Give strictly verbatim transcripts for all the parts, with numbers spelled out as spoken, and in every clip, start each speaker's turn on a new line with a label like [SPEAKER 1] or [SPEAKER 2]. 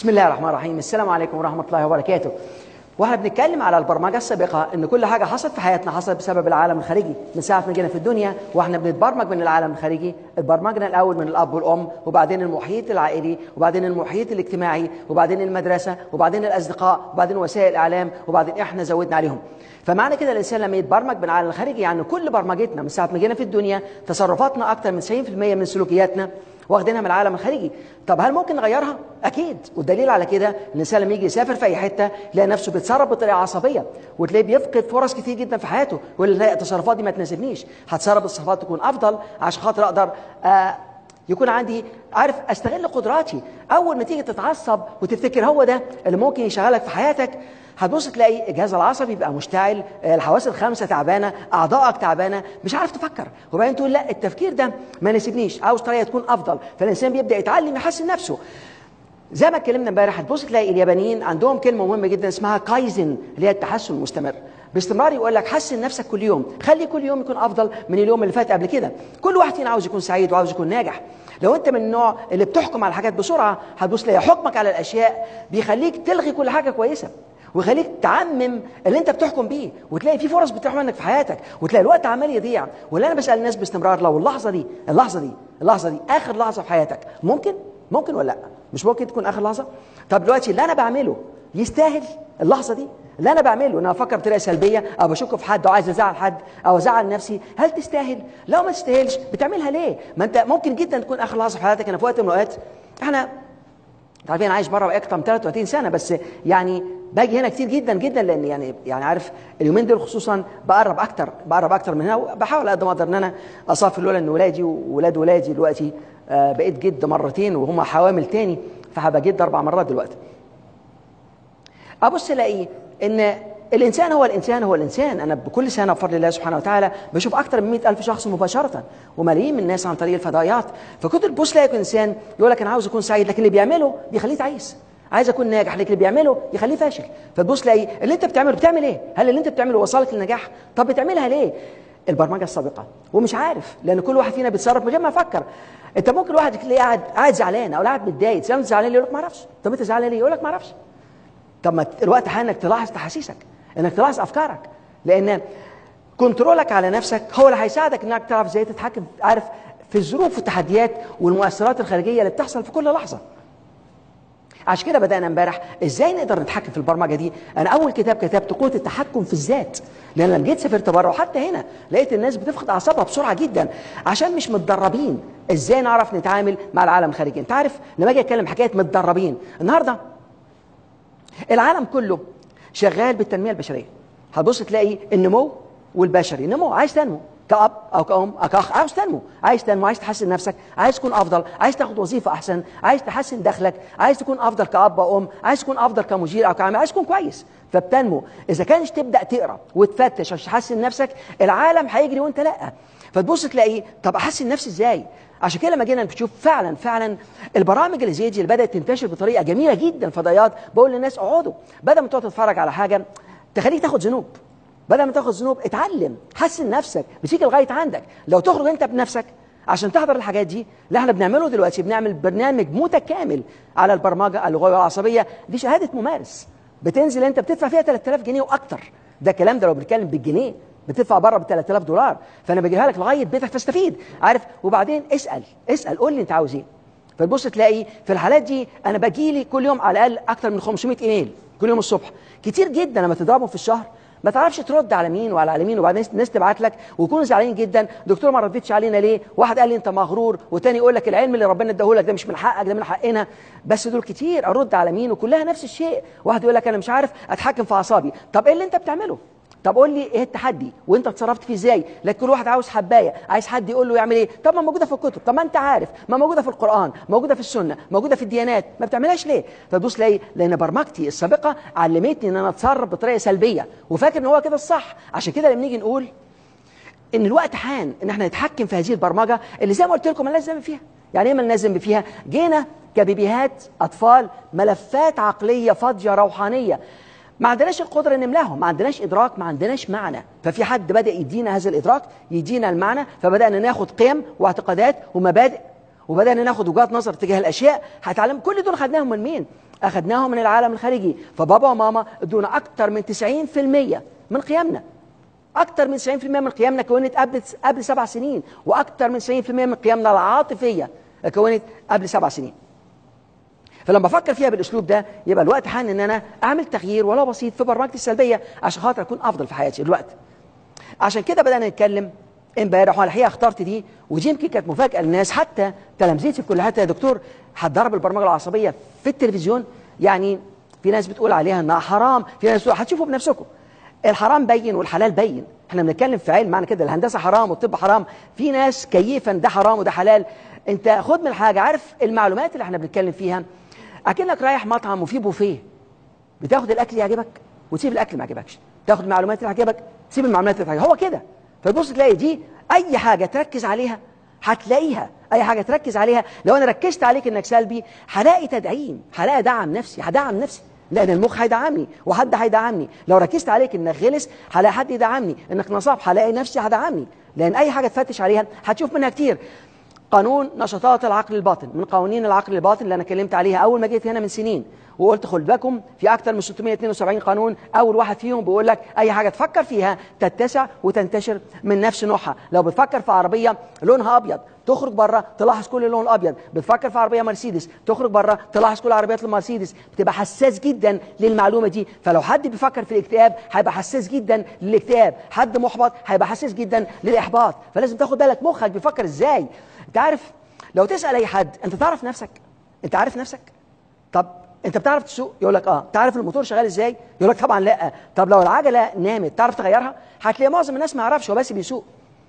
[SPEAKER 1] بسم الله الرحمن الرحيم. السلام عليكم ورحمة الله وبركاته. واحنا بنتكلم على البرمجة السابقة ان كل حاجة حصلت في حياتنا حصلت بسبب العالم الخارجي. من ساعة ما جينا في الدنيا واحنا بنتبرمج من العالم الخارجي. اتبرمجنا الاول من الاب والام، وبعدين المحيط العائلي، وبعدين المحيط الاجتماعي، وبعدين المدرسة، وبعدين الاصدقاء، وبعدين وسائل الاعلام، وبعدين احنا زودنا عليهم. فمعنى كده الانسان لما يتبرمج من العالم الخارجي يعني كل برمجتنا من ساعة ما جينا في الدنيا، تصرفاتنا اكتر من تسعين بالمئة من سلوكياتنا واخدينها من العالم الخارجي. طب هل ممكن نغيرها؟ اكيد. والدليل على كده الانسان لما يجي يسافر في اي حته يلاقي نفسه بيتصرف بطريقه عصبيه، وتلاقيه بيفقد فرص كتير جدا في حياته، ويقول لا التصرفات دي ما تناسبنيش، هتصرف التصرفات تكون افضل عشان خاطر اقدر آه يكون عندي عارف استغل قدراتي. اول ما تيجي تتعصب وتفتكر هو ده اللي ممكن يشغلك في حياتك، هتبص تلاقي الجهاز العصبي بيبقى مشتعل، الحواس الخمسه تعبانه، اعضائك تعبانه، مش عارف تفكر، وبعدين تقول لا التفكير ده ما يناسبنيش، عاوز طريقه تكون افضل. فالانسان بيبدا يتعلم يحسن نفسه. زي ما اتكلمنا امبارح هتبص تلاقي اليابانيين عندهم كلمه مهمه جدا اسمها كايزن، اللي هي التحسن المستمر. باستمرار يقول لك حسن نفسك كل يوم، خلي كل يوم يكون افضل من اليوم اللي فات قبل كده. كل واحد فينا عاوز يكون سعيد وعاوز يكون ناجح. لو انت من النوع اللي بتحكم على الحاجات بسرعه هتبص تلاقي حكمك على الاشياء بيخليك تلغي كل حاجه كويسه، ويخليك تعمم اللي انت بتحكم بيه، وتلاقي في فرص بتروح منك في حياتك، وتلاقي الوقت عمال يضيع. واللي انا بسال الناس باستمرار، لو اللحظه دي اللحظه دي اللحظه دي اخر لحظه في حياتك، ممكن ممكن ولا لا؟ مش ممكن تكون اخر لحظه؟ طب دلوقتي اللي انا بعمله يستاهل اللحظه دي؟ اللي انا بعمله انا افكر بطريقه سلبيه او بشك في حد او عايز ازعل حد او ازعل نفسي، هل تستاهل؟ لو ما تستاهلش بتعملها ليه؟ ما انت ممكن جدا تكون اخر لحظه في حياتك. انا في وقت من الاوقات احنا عارفين عايش بره بقى اكتر من ثلاثة وثلاثين سنه، بس يعني باجي هنا كتير جدا جدا، لان يعني يعني عارف اليومين دول خصوصا بقرب اكتر بقرب اكتر من هنا، وبحاول قد ما اقدر ان انا اصافي لولا ان ولادي وولاد ولادي دلوقتي آه بقيت جد مرتين وهم حوامل تاني، فهبقى جد اربع مرات دلوقتي. ابص الاقي ان الانسان هو الانسان هو الانسان. انا بكل سنه بفضل الله سبحانه وتعالى بشوف اكتر من مئة ألف شخص مباشره، وملايين من الناس عن طريق الفضائيات. فكنت تبص تلاقي انسان يقول لك انا عاوز اكون سعيد، لكن اللي بيعمله بيخليه تعيس. عايز اكون ناجح، لكن اللي بيعمله يخليه فاشل. فتبص تلاقي اللي انت بتعمله بتعمل ايه؟ هل اللي انت بتعمله وصلك للنجاح؟ طب بتعملها ليه؟ البرمجه السابقه ومش عارف، لان كل واحد فينا بيتصرف من غير ما يفكر. انت ممكن واحد تلاقيه قاعد قاعد زعلان او قاعد متضايق، تساله زعلان ليه؟ يقول لك ما اعرفش. طب انت زعلان ليه؟ يقول لك ما اعرفش. طب ما الوقت حان انك تلاحظ تحاسيسك، انك تلاحظ افكارك، لان كنترولك على نفسك هو اللي هيساعدك انك تعرف ازاي تتحكم عارف في الظروف والتحديات والمؤثرات الخارجيه اللي بتحصل في كل لحظه. عشان كده بدانا امبارح ازاي نقدر نتحكم في البرمجه دي. انا اول كتاب كتبته قوه التحكم في الذات، لان لما جيت سافرت بره وحتى هنا لقيت الناس بتفقد اعصابها بسرعه جدا عشان مش متدربين ازاي نعرف نتعامل مع العالم الخارجي. انت عارف لما اجي اتكلم حكايه متدربين، النهارده العالم كله شغال بالتنميه البشريه. هتبص تلاقي النمو والبشري، نمو عايز تنمو كأب أو كأم أو كأخ، عايز تنمو عايز تنمو عايز تحسن نفسك، عايز تكون أفضل، عايز تاخد وظيفة أحسن، عايز تحسن دخلك، عايز تكون أفضل كأب أو أم، عايز تكون أفضل كمدير أو كعامل، عايز تكون كويس. فبتنمو. إذا كانش تبدأ تقرأ وتفتش عشان تحسن نفسك، العالم هيجري وأنت لأ. فتبص تلاقي طب أحسن نفسي إزاي؟ عشان كده لما جينا نشوف فعلا فعلا البرامج اللي زي دي اللي بدأت تنتشر بطريقة جميلة جدا، فضائيات، بقول للناس اقعدوا بدل ما تقعد تتفرج على حاجة تخليك تاخد ذنوب، بدل ما تاخد ذنوب اتعلم، حسن نفسك، بتيجي لغايه عندك. لو تخرج انت بنفسك عشان تحضر الحاجات دي اللي احنا بنعمله دلوقتي، بنعمل برنامج متكامل على البرمجه اللغويه والعصبيه دي، شهاده ممارس بتنزل انت بتدفع فيها ثلاثة آلاف جنيه واكتر. ده الكلام ده لو بنتكلم بالجنيه، بتدفع بره ب ثلاثة آلاف دولار، فانا بجيبها لك لغايه بيتك فاستفيد عارف. وبعدين اسال اسال قول لي انت عاوز ايه. فتبص تلاقي في الحالات دي انا باجي لي كل يوم على الاقل اكتر من خمسمئة ايميل كل يوم الصبح، كتير جدا. لما تضربهم في الشهر ما تعرفش ترد على مين وعلى على مين، وبعدين الناس تبعت لك ويكونوا زعلانين جدا، دكتور ما ردتش علينا ليه؟ واحد قال لي انت مغرور، وتاني يقول لك العلم اللي ربنا اداه لك ده مش من حقك، ده من حقنا. بس دول كتير، ارد على مين؟ وكلها نفس الشيء. واحد يقول لك انا مش عارف اتحكم في اعصابي. طب ايه اللي انت بتعمله؟ طب قول لي ايه التحدي وانت اتصرفت فيه ازاي؟ لكن كل واحد عاوز حبايه، عايز حد يقول له يعمل ايه. طب ما موجوده في الكتب، طب ما انت عارف، ما موجوده في القران، موجوده في السنه، موجوده في الديانات، ما بتعملهاش ليه؟ فتبص ليه؟ لان برمجتي السابقه علمتني ان انا اتصرف بطريقه سلبيه وفاكر ان هو كده الصح. عشان كده لما نيجي نقول ان الوقت حان ان احنا نتحكم في هذه البرمجه اللي زي ما قلت لكم مالناش ذنب فيها. يعني ايه مالناش ذنب فيها؟ جينا كبيبيهات اطفال ملفات عقليه فاضيه روحانيه، ما عندناش القدرة نملاهم، ما عندناش إدراك، ما عندناش معنى. ففي حد بدأ يدينا هذا الإدراك، يدينا المعنى، فبدأنا ناخد قيم واعتقادات ومبادئ وبدأنا ناخد وجهات نظر تجاه الأشياء هتعلم. كل دول خدناهم من مين؟ أخدناهم من العالم الخارجي. فبابا وماما ادونا أكتر من تسعين في المية من قيمنا. أكتر من تسعين في المية من قيمنا كونت قبل قبل سبع سنين، وأكتر من تسعين في المية من قيمنا العاطفية كونت قبل سبع سنين. فلما بفكر فيها بالاسلوب ده يبقى الوقت حان ان انا اعمل تغيير ولو بسيط في برمجتي السلبيه عشان خاطر اكون افضل في حياتي الوقت. عشان كده بدانا نتكلم امبارح، وانا الحقيقه اخترت دي، ودي يمكن كانت مفاجاه للناس، حتى تلامذتي في كل حته. يا دكتور هتدرب البرمجه العصبيه في التلفزيون؟ يعني في ناس بتقول عليها انها حرام، في ناس بتقول هتشوفوا بنفسكم. الحرام بين والحلال بين، احنا بنتكلم في علم معنى كده الهندسه حرام والطب حرام. في ناس كيفا ده حرام وده حلال. انت خد من الحاجه، عارف المعلومات اللي احنا بنتكلم فيها اكنك رايح مطعم وفيه بوفيه، بتاخد الاكل اللي يعجبك وتسيب الاكل اللي ما يعجبكش، تاخد المعلومات اللي تعجبك تسيب المعلومات اللي تعجبك. هو كده. فتبص تلاقي دي اي حاجه تركز عليها هتلاقيها، اي حاجه تركز عليها. لو انا ركزت عليك انك سلبي هلاقي تدعيم، هلاقي دعم نفسي، هدعم نفسي لان المخ هيدعمني وحد هيدعمني. لو ركزت عليك انك غلس هلاقي حد يدعمني، انك نصاب هلاقي نفسي هدعمني، لان اي حاجه تفتش عليها هتشوف منها كتير. قانون نشاطات العقل الباطن من قوانين العقل الباطن اللي انا اتكلمت عليها اول ما جيت هنا من سنين، وقلت خد بالكم في اكثر من ستمائة واثنين وسبعين قانون. اول واحد فيهم بيقول لك اي حاجه تفكر فيها تتسع وتنتشر من نفس نوعها. لو بتفكر في عربيه لونها ابيض تخرج بره تلاحظ كل اللون الابيض، بتفكر في عربيه مرسيدس تخرج بره تلاحظ كل عربيات المرسيدس، بتبقى حساس جدا للمعلومه دي. فلو حد بيفكر في الاكتئاب هيبقى حساس جدا للاكتئاب، حد محبط هيبقى حساس جدا للاحباط. فلازم تاخد بالك مخك بيفكر ازاي. انت عارف لو تسال اي حد انت تعرف نفسك؟ انت عارف نفسك؟ طب انت بتعرف تسوق؟ يقول لك اه. تعرف الموتور شغال ازاي؟ يقول لك طبعا لا. طب لو العجله نامت تعرف تغيرها؟ هتلاقي معظم الناس ما يعرفش، هو بس بيسوق.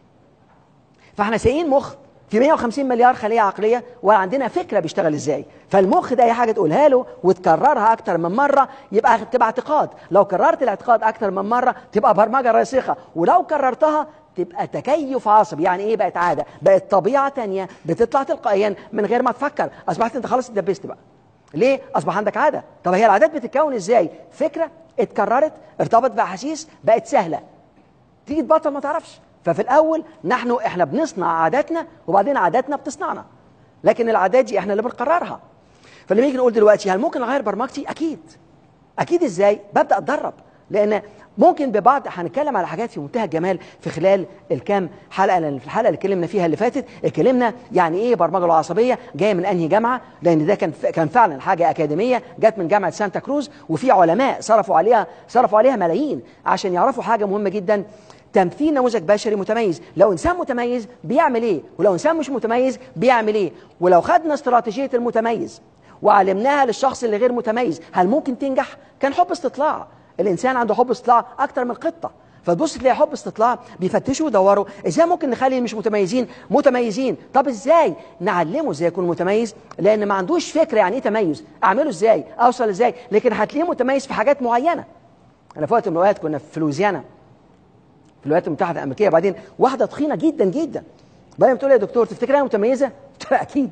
[SPEAKER 1] فاحنا سايقين مخ في مئة وخمسين مليار خليه عقليه وعندنا فكره بيشتغل ازاي. فالمخ ده اي حاجه تقولها له وتكررها اكتر من مره يبقى تبقى اعتقاد. لو كررت الاعتقاد اكتر من مره تبقى برمجه راسخه، ولو كررتها تبقى تكيف عصبي. يعني ايه؟ بقت عاده، بقت طبيعه تانية بتطلع تلقائيا من غير ما تفكر. اصبحت انت خلاص اتدبست بقى. ليه؟ اصبح عندك عاده. طب هي العادات بتتكون ازاي؟ فكره اتكررت ارتبط باحاسيس بقت سهله، تيجي تبطل ما تعرفش. ففي الاول نحن احنا بنصنع عاداتنا وبعدين عاداتنا بتصنعنا، لكن العادات دي احنا اللي بنقررها. فلما نيجي نقول دلوقتي هل ممكن اغير برمجتي؟ اكيد. اكيد ازاي؟ ببدا اتدرب، لان ممكن ببعض هنتكلم على حاجات في منتهى الجمال في خلال الكام حلقه. لان في الحلقه اللي اتكلمنا فيها اللي فاتت اتكلمنا يعني ايه برمجه العصبيه، جايه من انهي جامعه، لان ده كان كان فعلا حاجه اكاديميه جت من جامعه سانتا كروز، وفي علماء صرفوا عليها صرفوا عليها ملايين عشان يعرفوا حاجه مهمه جدا، تمثيل نموذج بشري متميز. لو انسان متميز بيعمل ايه، ولو انسان مش متميز بيعمل ايه. ولو خدنا استراتيجيه المتميز وعلمناها للشخص اللي غير متميز هل ممكن تنجح؟ كان حب استطلاع. الانسان عنده حب استطلاع اكتر من القطه. فتبص تلاقي حب استطلاع بيفتشوا ويدوروا ازاي ممكن نخلي مش متميزين متميزين. طب ازاي نعلمه ازاي يكون متميز؟ لان ما عندوش فكره يعني ايه تميز، اعمله ازاي، اوصل ازاي. لكن هتلاقيه متميز في حاجات معينه. انا في وقت من الاوقات كنا في لويزيانا في الولايات المتحده الامريكيه، بعدين واحده تخينه جدا جدا بعدين بتقول لي يا دكتور تفتكر انا متميزه؟ قلت لها اكيد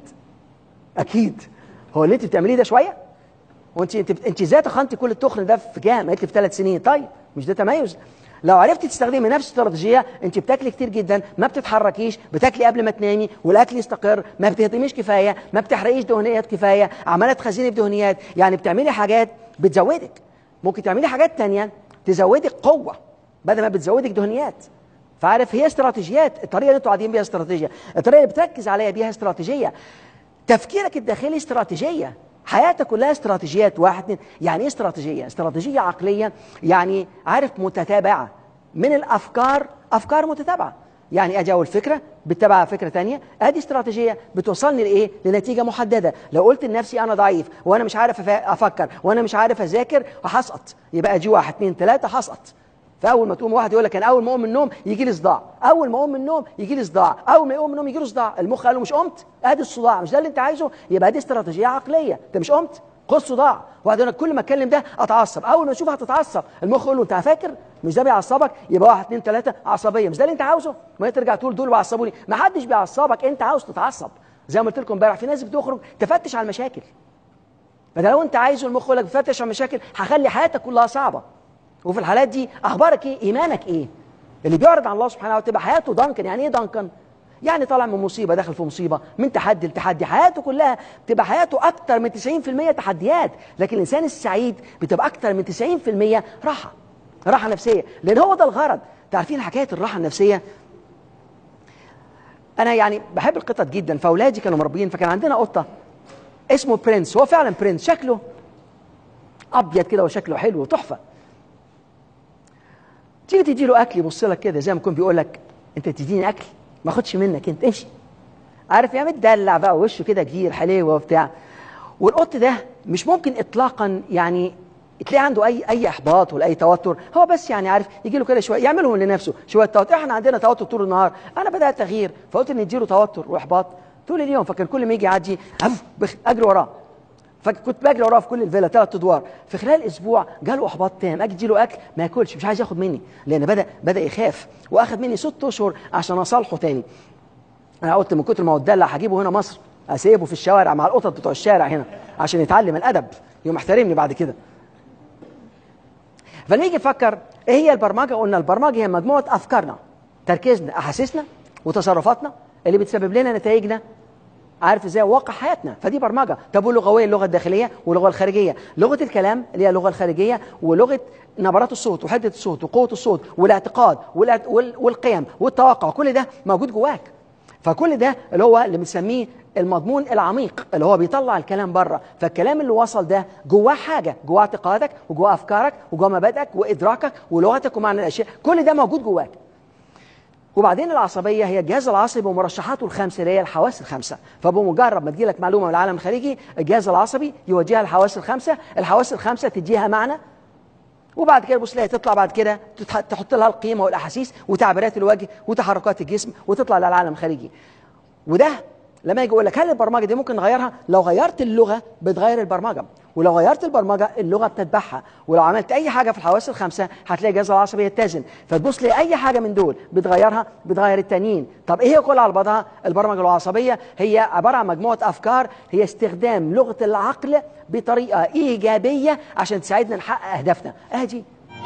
[SPEAKER 1] اكيد. هو اللي انت بتعمليه ده شويه؟ وانت انت انت ازاي تخنتي كل التخن ده في كام؟ قالت لي في ثلاث سنين. طيب مش ده تميز؟ لو عرفتي تستخدمي نفس الاستراتيجيه، انت بتاكلي كتير جدا، ما بتتحركيش، بتاكلي قبل ما تنامي والاكل يستقر، ما بتهضميش كفايه، ما بتحرقيش دهنيات كفايه، عماله تخزني في دهنيات، يعني بتعملي حاجات بتزودك. ممكن تعملي حاجات تانية تزودك قوه بدل ما بتزودك دهنيات. فعارف هي استراتيجيات. الطريقه اللي انتوا قاعدين بيها استراتيجيه، الطريقه اللي بتركز عليها بيها استراتيجيه، تفكيرك الداخلي استراتيجيه، حياتك كلها استراتيجيات. واحد اتنين. يعني ايه استراتيجيه؟ استراتيجيه عقليه، يعني عارف متتابعه من الافكار، افكار متتابعه. يعني اجي اول فكره بتتابع فكره ثانيه، ادي استراتيجيه بتوصلني لايه؟ لنتيجه محدده. لو قلت لنفسي انا ضعيف وانا مش عارف افكر وانا مش عارف اذاكر هسقط، يبقى اجي واحد اتنين ثلاثه هسقط. فاول ما تقوم واحد يقول لك انا اول ما اقوم من النوم يجي لي صداع، اول ما اقوم من النوم يجي لي صداع، اول ما يقوم من النوم يجي له صداع. المخ قال له مش قمت، ادي الصداع، مش ده اللي انت عايزه؟ يبقى دي استراتيجيه عقليه. انت مش قمت، خد صداع. وبعدين يقول لك كل ما اتكلم ده اتعصب، اول ما اشوفها هتتعصب. المخ يقول له انت فاكر مش ده بيعصبك؟ يبقى واحد اتنين ثلاثه عصبيه، مش ده اللي انت عاوزه؟ ما ترجع تقول دول بيعصبوني. ما حدش بيعصبك، انت عاوز تتعصب. زي ما قلت لكم امبارح في ناس بتخرج تفتش على المشاكل. فده لو انت عايزه المخ يقول لك بتفتش على المشاكل هخلي حياتك كلها صعبه. وفي الحالات دي اخبارك ايه؟ ايمانك ايه؟ اللي بيعرض عن الله سبحانه وتعالى تبقى حياته ضنكن. يعني ايه ضنكن؟ يعني طالع من مصيبه داخل في مصيبه، من تحدي لتحدي، حياته كلها بتبقى حياته اكتر من تسعين في المية تحديات. لكن الانسان السعيد بتبقى اكتر من تسعين في المية راحه، راحه نفسيه، لان هو ده الغرض. تعرفين حكايه الراحه النفسيه؟ انا يعني بحب القطط جدا، فاولادي كانوا مربيين، فكان عندنا قطه اسمه برنس. هو فعلا برنس، شكله ابيض كده وشكله حلو وتحفه. تيجي تدي له اكل يبص لك كده زي ما يكون بيقول لك انت تديني اكل ما اخدش منك، انت امشي. عارف يا متدلع بقى، وشه كده كبير حليوه وبتاع. والقط ده مش ممكن اطلاقا يعني تلاقي عنده اي اي احباط ولا اي توتر، هو بس يعني عارف يجي له كده شويه يعملهم لنفسه شويه توتر. احنا عندنا توتر طول النهار، انا بدات تغيير فقلت ان نديله توتر واحباط طول اليوم. فكان كل ما يجي يعدي اجري وراه، فكنت بجري وراه في كل الفيلا ثلاث ادوار. في خلال اسبوع جاله احباط تام، اجي اديله اكل ما ياكلش، مش عايز ياخد مني، لان بدا بدا يخاف، واخد مني ست اشهر عشان اصالحه تاني. انا قلت من كتر ما هو اتدلع هجيبه هنا مصر اسيبه في الشوارع مع القطط بتوع الشارع هنا عشان يتعلم الادب، يوم يحترمني بعد كده. فنيجي نفكر ايه هي البرمجه؟ قلنا البرمجه هي مجموعه افكارنا، تركيزنا، احاسيسنا وتصرفاتنا اللي بتسبب لنا نتائجنا، عارف ازاي، واقع حياتنا. فدي برمجه. طب واللغويه، اللغه الداخليه واللغه الخارجيه. لغه الكلام اللي هي اللغه الخارجيه، ولغه نبرات الصوت وحده الصوت وقوه الصوت والاعتقاد والقيم والتوقع، كل ده موجود جواك. فكل ده اللي هو اللي بنسميه المضمون العميق، اللي هو بيطلع الكلام بره. فالكلام اللي وصل ده جواه حاجه، جواه اعتقادك وجواه افكارك وجواه مبادئك وادراكك ولغتك ومعنى الاشياء، كل ده موجود جواك. وبعدين العصبيه هي الجهاز العصبي ومرشحاته الخمسه اللي هي الحواس الخمسه. فبمجرد ما تجيلك معلومه من العالم الخارجي، الجهاز العصبي يوجهها الحواس الخمسه، الحواس الخمسه تديها معنى، وبعد كده بص لها تطلع بعد كده تحط لها القيمه والاحاسيس وتعبيرات الوجه وتحركات الجسم وتطلع للعالم الخارجي. وده لما يجي يقول لك هل البرمجه دي ممكن نغيرها؟ لو غيرت اللغه بتغير البرمجه، ولو غيرت البرمجه اللغه بتتبعها، ولو عملت اي حاجه في الحواس الخمسه هتلاقي الجهاز العصبي يتزن. فتبص لي اي حاجه من دول بتغيرها بتغير التانيين. طب ايه هي كلها على بعضها؟ البرمجه العصبيه هي عباره عن مجموعه افكار، هي استخدام لغه العقل بطريقه ايجابيه عشان تساعدنا نحقق اهدافنا. اهدي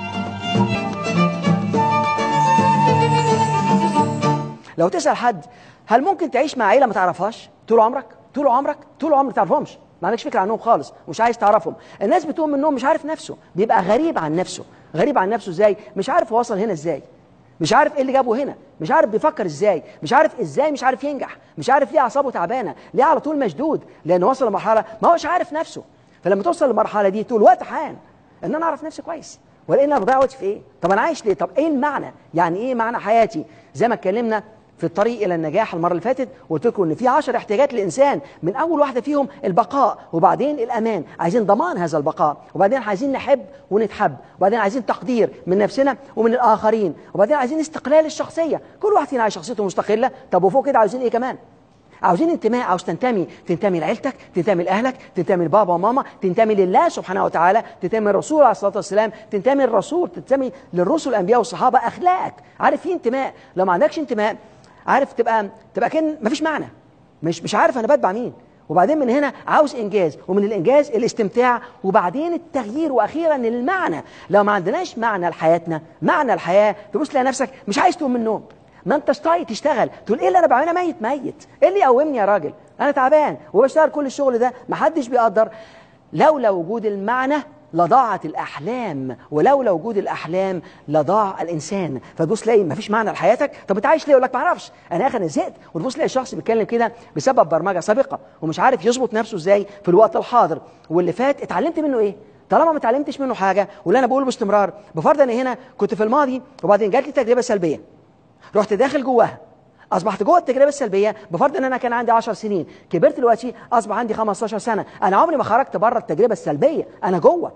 [SPEAKER 1] لو تسال حد هل ممكن تعيش مع عيله ما تعرفهاش طول عمرك؟ طول عمرك طول عمرك ما تعرفهمش، ما عندكش فكره عنهم خالص، مش عايز تعرفهم. الناس بتقوم منهم مش عارف نفسه، بيبقى غريب عن نفسه. غريب عن نفسه ازاي؟ مش عارف هو وصل هنا ازاي، مش عارف ايه اللي جابه هنا، مش عارف بيفكر ازاي، مش عارف ازاي مش عارف ينجح، مش عارف ليه اعصابه تعبانه، ليه على طول مشدود، لانه وصل لمرحله ما هوش عارف نفسه. فلما توصل للمرحله دي طول الوقت حان ان انا اعرف نفسي كويس، ولا ان انا بضيع وقتي في ايه؟ طب انا عايش ليه؟ طب ايه المعنى؟ يعني ايه معنى حياتي؟ زي ما اتكلمنا في الطريق الى النجاح المره اللي فاتت، وقلت لكم ان في عشر احتياجات للانسان، من اول واحده فيهم البقاء، وبعدين الامان، عايزين ضمان هذا البقاء، وبعدين عايزين نحب ونتحب، وبعدين عايزين تقدير من نفسنا ومن الاخرين، وبعدين عايزين استقلال الشخصيه، كل واحد فينا عايش شخصيته مستقله. طب وفوق كده عاوزين ايه كمان؟ عاوزين انتماء، عاوز تنتمي، تنتمي لعيلتك، تنتمي لاهلك، تنتمي لبابا وماما، تنتمي لله سبحانه وتعالى، تنتمي للرسول عليه الصلاه والسلام، تنتمي للرسول، تنتمي للرسل الانبياء والصحابه، اخلاقك، عارف في انتماء. لو ما عندكش انتماء عارف تبقى تبقى كان مفيش معنى، مش مش عارف انا بتبع مين. وبعدين من هنا عاوز انجاز، ومن الانجاز الاستمتاع، وبعدين التغيير، واخيرا المعنى. لو ما عندناش معنى لحياتنا، معنى الحياه، تبص تلاقي نفسك مش عايز تقوم من النوم، ما انتش طايق تشتغل، تقول ايه اللي انا بعمله؟ ميت ميت، ايه اللي يقومني يا راجل؟ انا تعبان وبشتغل كل الشغل ده محدش بيقدر. لولا وجود المعنى لضاعت الأحلام، ولولا وجود الأحلام لضاع الإنسان. فتبص تلاقي مفيش معنى لحياتك. طب أنت عايش ليه؟ يقول لك ما أعرفش، أنا آخر زهقت. وتبص تلاقي الشخص بيتكلم كده بسبب برمجة سابقة، ومش عارف يظبط نفسه إزاي في الوقت الحاضر. واللي فات اتعلمت منه إيه؟ طالما ما اتعلمتش منه حاجة، واللي أنا بقوله باستمرار، بفرض أنا هنا كنت في الماضي وبعدين جات لي تجربة سلبية، رحت داخل جواها، اصبحت جوه التجربه السلبيه. بفرض ان انا كان عندي عشر سنين، كبرت دلوقتي اصبح عندي خمستاشر سنه، انا عمري ما خرجت بره التجربه السلبيه، انا جوه.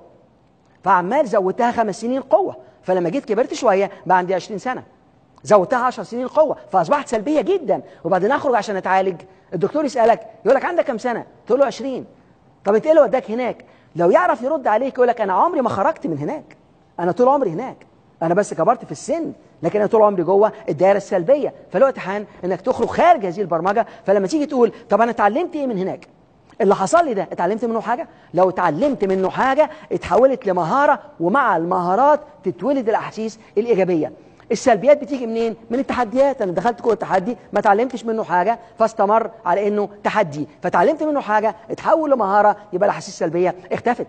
[SPEAKER 1] فعمال زودتها خمس سنين قوه، فلما جيت كبرت شويه بقى عندي عشرين سنه، زودتها عشر سنين قوه، فاصبحت سلبيه جدا. وبعدين اخرج عشان اتعالج، الدكتور يسالك يقول لك عندك كام سنه؟ تقول له عشرين. طب انت ايه اللي وداك هناك؟ لو يعرف يرد عليك يقول لك انا عمري ما خرجت من هناك، انا طول عمري هناك، انا بس كبرت في السن، لكن انا طول عمري جوه الدائره السلبيه. فالوقت حان انك تخرج خارج هذه البرمجه. فلما تيجي تقول طب انا اتعلمت ايه من هناك؟ اللي حصل لي ده اتعلمت منه حاجه؟ لو اتعلمت منه حاجه اتحولت لمهاره، ومع المهارات تتولد الاحاسيس الايجابيه. السلبيات بتيجي منين؟ من التحديات. انا دخلت جوه التحدي ما اتعلمتش منه حاجه فاستمر على انه تحدي، فتعلمت منه حاجه اتحول لمهاره، يبقى الاحاسيس السلبيه اختفت.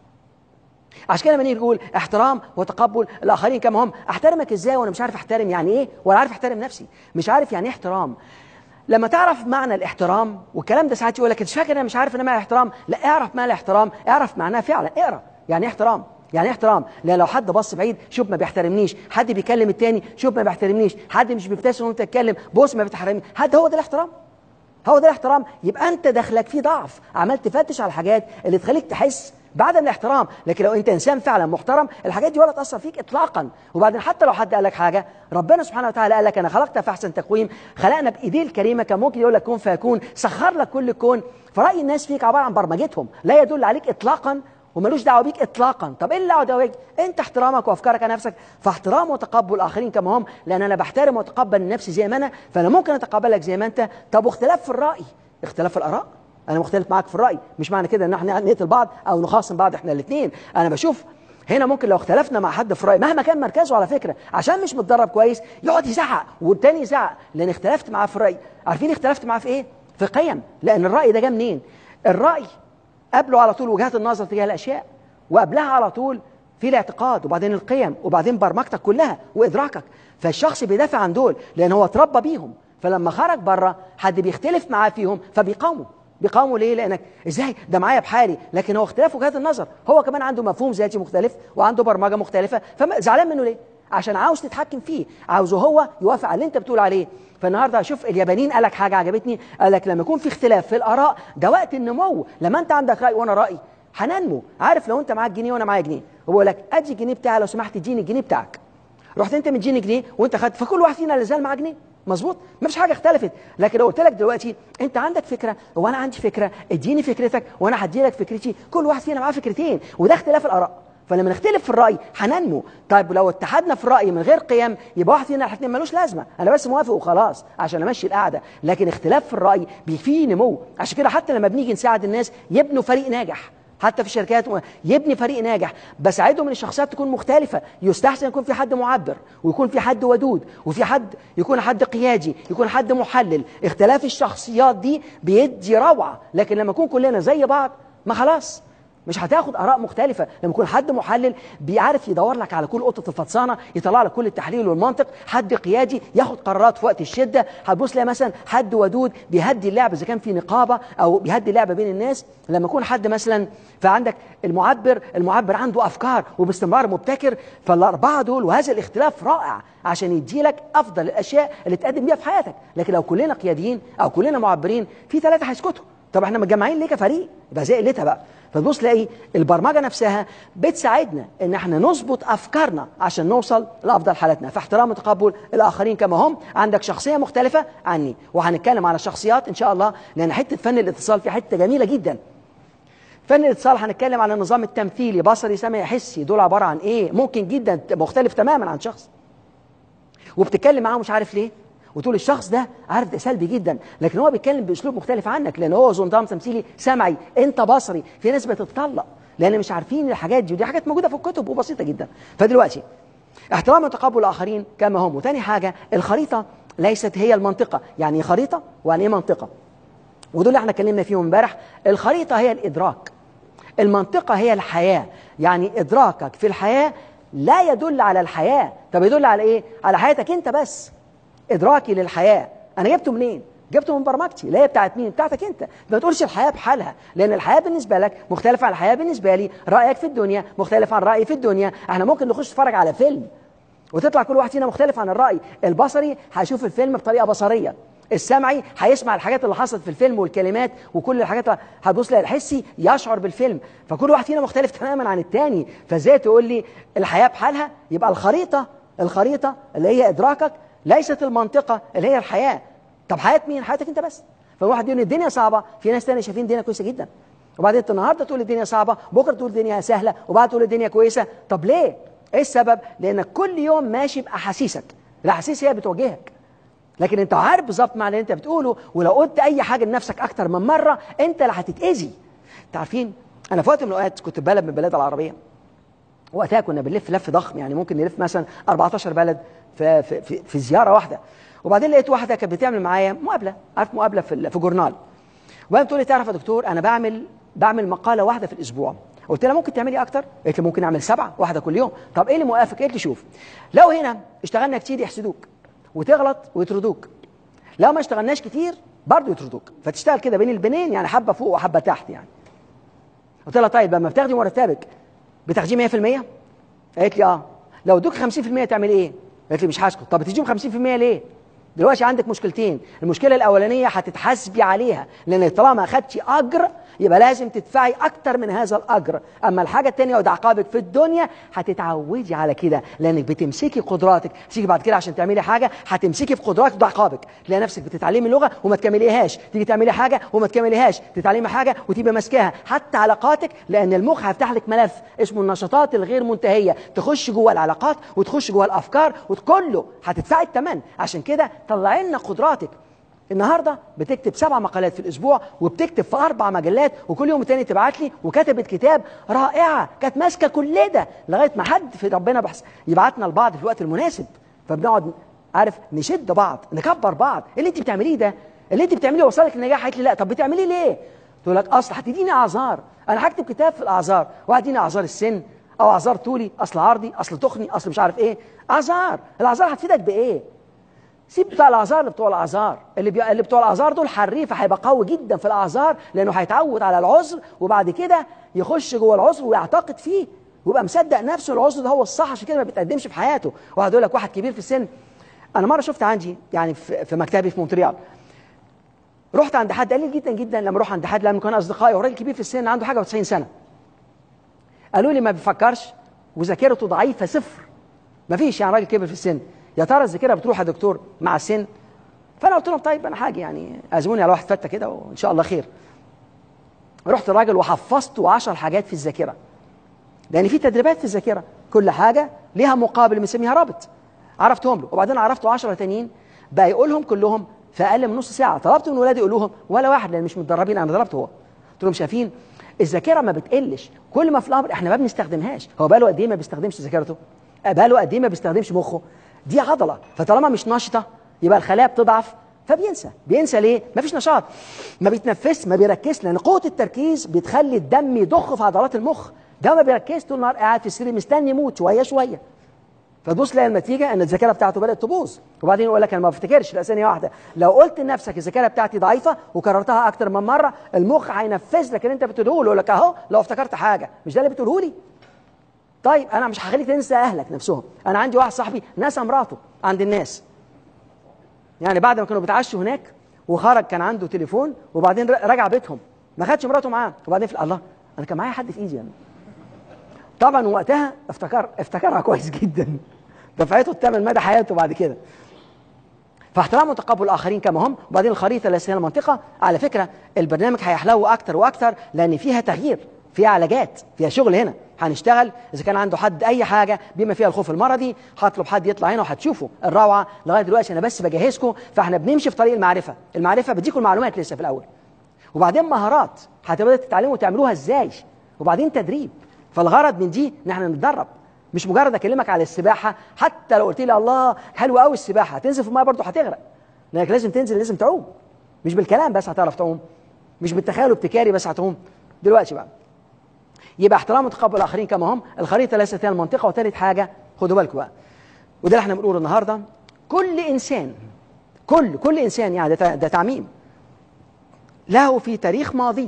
[SPEAKER 1] عشان كده لما نيجي نقول احترام وتقبل الاخرين كما هم، احترمك ازاي وانا مش عارف احترم يعني ايه، ولا عارف احترم نفسي، مش عارف يعني ايه احترام. لما تعرف معنى الاحترام، والكلام ده ساعات يقول لك انت فاكر انا مش عارف انا معنى الاحترام، لا اعرف معنى الاحترام، اعرف معناه فعلا، اقرا يعني ايه احترام. يعني ايه احترام؟ لان لو حد بص بعيد شوف ما بيحترمنيش، حد بيكلم التاني شوف ما بيحترمنيش، حد مش بيبتسم وانت تتكلم بص ما بتحترمني، حد هو ده الاحترام؟ هو ده الاحترام؟ يبقى انت داخلك فيه ضعف، عمال تفتش على الحاجات اللي تخليك تحس بعدم الاحترام. لكن لو انت انسان فعلا محترم الحاجات دي ولا تاثر فيك اطلاقا. وبعدين حتى لو حد قال لك حاجه، ربنا سبحانه وتعالى قال لك انا خلقتك في احسن تقويم، خلقنا بايديه الكريمه، كان ممكن يقول لك كن فيكون، سخر لك كل الكون. فراي الناس فيك عباره عن برمجتهم، لا يدل عليك اطلاقا وملوش دعوه بيك اطلاقا. طب ايه اللي دعوه بيك؟ انت احترامك وافكارك عن نفسك، فاحترام وتقبل الاخرين كما هم، لان انا بحترم واتقبل نفسي زي ما انا، فانا ممكن اتقبلك زي ما انت. طب واختلاف في الراي، اختلاف في الاراء، انا مختلف معاك في الراي، مش معنى كده ان احنا نقتل بعض او نخاصم بعض احنا الاثنين. انا بشوف هنا ممكن لو اختلفنا مع حد في الراي مهما كان مركزه على فكره، عشان مش متدرب كويس يقعد يزعق والتاني يزعق، لان اختلفت معاه في الراي. عارفين اختلفت معاه في ايه؟ في قيم. لان الراي ده جه منين؟ الراي قبله على طول وجهات النظر تجاه الاشياء، وقبلها على طول في الاعتقاد، وبعدين القيم، وبعدين برمجتك كلها وادراكك. فالشخص بيدافع عن دول لان هو اتربى بيهم، فلما خرج بره حد بيختلف معاه فيهم فبيقاومه. بيقاوموا ليه؟ لانك ازاي ده معايا بحالي، لكن هو اختلاف وجهات النظر، هو كمان عنده مفهوم ذاتي مختلف وعنده برمجه مختلفه، فزعلان منه ليه؟ عشان عاوز تتحكم فيه، عاوزه هو يوافق على اللي انت بتقول عليه. فالنهارده شوف اليابانيين قال لك حاجه عجبتني، قال لك لما يكون في اختلاف في الاراء ده وقت النمو. لما انت عندك راي وانا رايي هننمو. عارف لو انت معاك جنيه وانا معايا جنيه وبقول لك ادي الجنيه بتاعي لو سمحت اديني الجنيه بتاعك، رحت انت مديني جنيه وانت خدت، فكل واحد فينا اللي زال معاه جنيه، مظبوط؟ مفيش حاجه اختلفت. لكن لو قلت لك دلوقتي انت عندك فكره وانا عندي فكره، اديني فكرتك وانا هدي لك فكرتي، كل واحد فينا معاه فكرتين، وده اختلاف الاراء. فلما نختلف في الراي هننمو. طيب لو اتحدنا في الراي من غير قيم يبقى واحد فينا الاثنين ملوش لازمه، انا بس موافق وخلاص عشان امشي القعده. لكن اختلاف في الراي فيه نمو. عشان كده حتى لما بنيجي نساعد الناس يبنوا فريق ناجح، حتى في الشركات يبني فريق ناجح، بساعدهم ان الشخصيات تكون مختلفه. يستحسن يكون في حد معبر، ويكون في حد ودود، وفي حد يكون حد قيادي، يكون حد محلل. اختلاف الشخصيات دي بيدي روعه. لكن لما نكون كلنا زي بعض ما خلاص مش هتاخد اراء مختلفه. لما يكون حد محلل بيعرف يدور لك على كل قطه الفطسانه، يطلع لك كل التحليل والمنطق. حد قيادي ياخد قرارات في وقت الشده. هتبص لها مثلا حد ودود بيهدي اللعب اذا كان في نقابه او بيهدي اللعبه بين الناس. لما يكون حد مثلا، فعندك المعبر، المعبر عنده افكار وباستمرار مبتكر. فالاربعه دول وهذا الاختلاف رائع عشان يدي لك افضل الاشياء اللي تقدم بيها في حياتك. لكن لو كلنا قياديين او كلنا معبرين في ثلاثه هيسكتوا. طب احنا متجمعين ليه كفريق؟ يبقى زي قلتها بقى. فتبص تلاقي البرمجه نفسها بتساعدنا ان احنا نظبط افكارنا عشان نوصل لافضل حالاتنا. فاحترام وتقبل الاخرين كما هم. عندك شخصيه مختلفه عني، وهنتكلم على الشخصيات ان شاء الله، لان حته فن الاتصال في حته جميله جدا. فن الاتصال هنتكلم على النظام التمثيلي، بصري سمعي حسي، دول عباره عن ايه؟ ممكن جدا مختلف تماما عن شخص، وبتتكلم معاه مش عارف ليه، وتقول الشخص ده عارف ده سلبي جدا، لكن هو بيتكلم باسلوب مختلف عنك، لان هو نظام تمثيلي سمعي، انت بصري. في ناس بتتطلق لان مش عارفين الحاجات دي، ودي حاجات موجوده في الكتب وبسيطه جدا. فدلوقتي احترام وتقبل الاخرين كما هم. وتاني حاجه الخريطه ليست هي المنطقه. يعني ايه خريطه ويعني ايه منطقه؟ ودول اللي احنا اتكلمنا فيهم امبارح. الخريطه هي الادراك، المنطقه هي الحياه. يعني ادراكك في الحياه لا يدل على الحياه. طب يدل على ايه؟ على حياتك انت بس. ادراكي للحياه انا جبته منين؟ جبته من برمجتي. لا هي بتاعت مين؟ بتاعتك انت. ما تقولش الحياه بحالها، لان الحياه بالنسبه لك مختلفه عن الحياه بالنسبه لي. رايك في الدنيا مختلف عن رايي في الدنيا. احنا ممكن نخش نتفرج على فيلم وتطلع كل واحد فينا مختلف عن الراي. البصري هيشوف الفيلم بطريقه بصريه، السمعي هيسمع الحاجات اللي حصلت في الفيلم والكلمات وكل الحاجات. هتبص لها الحسي يشعر بالفيلم. فكل واحد فينا مختلف تماما عن التاني. فازاي تقول لي الحياه بحالها؟ يبقى الخريطه، الخريطه اللي هي ادراكك ليست المنطقه اللي هي الحياه. طب حياه مين؟ حياتك انت بس. فواحد يقول الدنيا صعبه، في ناس تانية شايفين الدنيا كويسه جدا. وبعدين انت النهارده تقول الدنيا صعبه، بكره تقول الدنيا سهله، وبعد تقول الدنيا كويسه. طب ليه؟ ايه السبب؟ لانك كل يوم ماشي باحاسيسك. الاحاسيس هي بتواجهك، لكن انت عارف بالظبط معنى اللي انت بتقوله. ولو قلت اي حاجه لنفسك اكتر من مره انت اللي هتتاذي. انت عارفين انا في وقت من الاوقات كنت في بلد من البلاد العربيه، وقتها كنا بنلف لف ضخم، يعني ممكن نلف مثلا أربعتاشر بلد في, في, في, في زياره واحده. وبعدين لقيت واحده كانت بتعمل معايا مقابله، عارف مقابله في في جورنال، وبعدين بتقول لي تعرف يا دكتور انا بعمل بعمل مقاله واحده في الاسبوع. قلت لها ممكن تعملي اكتر؟ قالت لي ممكن اعمل سبعه واحده كل يوم. طب ايه اللي موقفك؟ قالت لي شوف، لو هنا اشتغلنا كتير يحسدوك وتغلط ويطردوك، لو ما اشتغلناش كتير برضه يطردوك، فتشتغل كده بين البنين، يعني حبه فوق وحبه تحت يعني. قلت لها طيب لما بتاخدي مرتبك بتاخديه مية في المية؟ قالت لي اه. لو ادوك خمسين في المية تعمل ايه؟ قالت لي مش هسكت. طب بتديهم خمسين في المية ليه؟ دلوقتي عندك مشكلتين، المشكله الاولانيه هتتحاسبي عليها، لان طالما اخدتي اجر يبقى لازم تدفعي اكتر من هذا الاجر. اما الحاجه الثانيه وده عقابك في الدنيا، هتتعودي على كده، لانك بتمسكي قدراتك. تيجي بعد كده عشان تعملي حاجه هتمسكي في قدراتك وده عقابك، تلاقي نفسك بتتعلمي لغه وما تكمليهاش، تيجي تعملي حاجه وما تكمليهاش، تتعلمي حاجه وتبقى ماسكاها. حتى علاقاتك، لان المخ هيفتح لك ملف اسمه النشاطات الغير منتهيه، تخش جوه العلاقات وتخش جوه الافكار وكله هتدفعي الثمن. عشان كده طلعي لنا قدراتك. النهارده بتكتب سبع مقالات في الاسبوع، وبتكتب في اربع مجلات، وكل يوم تاني تبعت لي، وكتبت كتاب رائعه كانت ماسكه كل ده لغايه ما حد في ربنا بحث يبعتنا لبعض في الوقت المناسب، فبنقعد عارف نشد بعض نكبر بعض. اللي انت بتعمليه ده، اللي انت بتعمليه وصلك للنجاح. قالت لي لا. طب بتعمليه ليه؟ تقول لك اصل هتديني اعذار، انا هكتب كتاب في الاعذار وهتديني اعذار السن او اعذار طولي، اصل عرضي، اصل تخني، اصل مش عارف ايه. اعذار، الاعذار هتفيدك بايه؟ سيب بتاع الاعذار اللي بتوع الاعذار، اللي بي... اللي بتوع الاعذار دول حريفه، هيبقى قوي جدا في الاعذار، لانه هيتعود على العذر، وبعد كده يخش جوه العذر ويعتقد فيه ويبقى مصدق نفسه العذر ده هو الصح، عشان كده ما بيتقدمش في حياته. وهقول لك واحد كبير في السن، انا مره شفت عندي يعني في, في مكتبي في مونتريال، رحت عند حد قليل جدا جدا لما اروح عند حد لما كانوا اصدقائي، وراجل كبير في السن عنده حاجه وتسعين سنه، قالوا لي ما بيفكرش وذاكرته ضعيفه صفر، ما فيش يعني راجل كبير في السن، يا ترى الذاكره بتروح يا دكتور مع السن؟ فانا قلت لهم طيب انا حاجه يعني اعزموني على واحد فته كده وان شاء الله خير. رحت الراجل وحفظته عشر حاجات في الذاكره، لان في تدريبات في الذاكره كل حاجه ليها مقابل بنسميها رابط، عرفتهم له. وبعدين عرفته عشرة تانيين بقى يقولهم كلهم في اقل من نص ساعه. طلبت من ولادي يقولوهم ولا واحد لان مش متدربين، انا ضربته هو. قلت لهم شايفين الذاكره ما بتقلش، كل ما في الامر احنا ما بنستخدمهاش. هو بقى له قد ايه ما بيستخدمش ذاكرته؟ بقى له قد ايه ما بيستخدمش مخه؟ دي عضله، فطالما مش نشطه يبقى الخلايا بتضعف فبينسى. بينسى ليه؟ ما فيش نشاط، ما بيتنفس، ما بيركز، لان قوه التركيز بتخلي الدم يضخ في عضلات المخ. ده ما بيركز طول النهار قاعد في السرير مستني يموت شويه شويه، فتبص تلاقي النتيجه ان الذاكره بتاعته بدات تبوظ. وبعدين يقول لك انا ما بفتكرش لا ثانيه واحده. لو قلت لنفسك الذاكره بتاعتي ضعيفه وكررتها اكتر من مره، المخ هينفذ لك اللي انت بتقوله له، يقول لك اهو لو افتكرت حاجه مش ده اللي بتقوله لي. طيب انا مش هخليك تنسى اهلك نفسهم. انا عندي واحد صاحبي نسى مراته عند الناس، يعني بعد ما كانوا بيتعشوا هناك وخرج كان عنده تليفون، وبعدين رجع بيتهم ما خدش مراته معاه، وبعدين في الله انا كان معايا حد في ايدي يعني. طبعا وقتها افتكر افتكرها كويس جدا، دفعته الثمن مدى حياته بعد كده. فاحترام وتقبل الاخرين كما هم. وبعدين الخريطه الاساسيه المنطقه، على فكره البرنامج هيحلو اكتر واكتر لان فيها تغيير، فيها علاجات، فيها شغل. هنا هنشتغل اذا كان عنده حد اي حاجه بما فيها الخوف المرضي، هطلب حد يطلع هنا وهتشوفوا الروعه. لغايه دلوقتي انا بس بجهزكم، فاحنا بنمشي في طريق المعرفه. المعرفه بديكم المعلومات لسه في الاول، وبعدين مهارات هتبداوا تتعلموا تعملوها ازاي، وبعدين تدريب. فالغرض من دي ان احنا نتدرب، مش مجرد اكلمك على السباحه. حتى لو قلت لي الله حلو قوي السباحه، هتنزل في الميه برضه هتغرق، لانك لازم تنزل، لازم تعوم. مش بالكلام بس هتعرف تعوم، مش بالتخيل وابتكاري بس هتعوم. دلوقتي بقى يبقى احترام وتقبل الاخرين كما هم، الخريطه ليست هي المنطقه. وثالث حاجه خدوا بالكم بقى، وده اللي احنا بنقوله النهارده، كل انسان كل كل انسان يعني ده, ده تعميم، له في تاريخ ماضيه،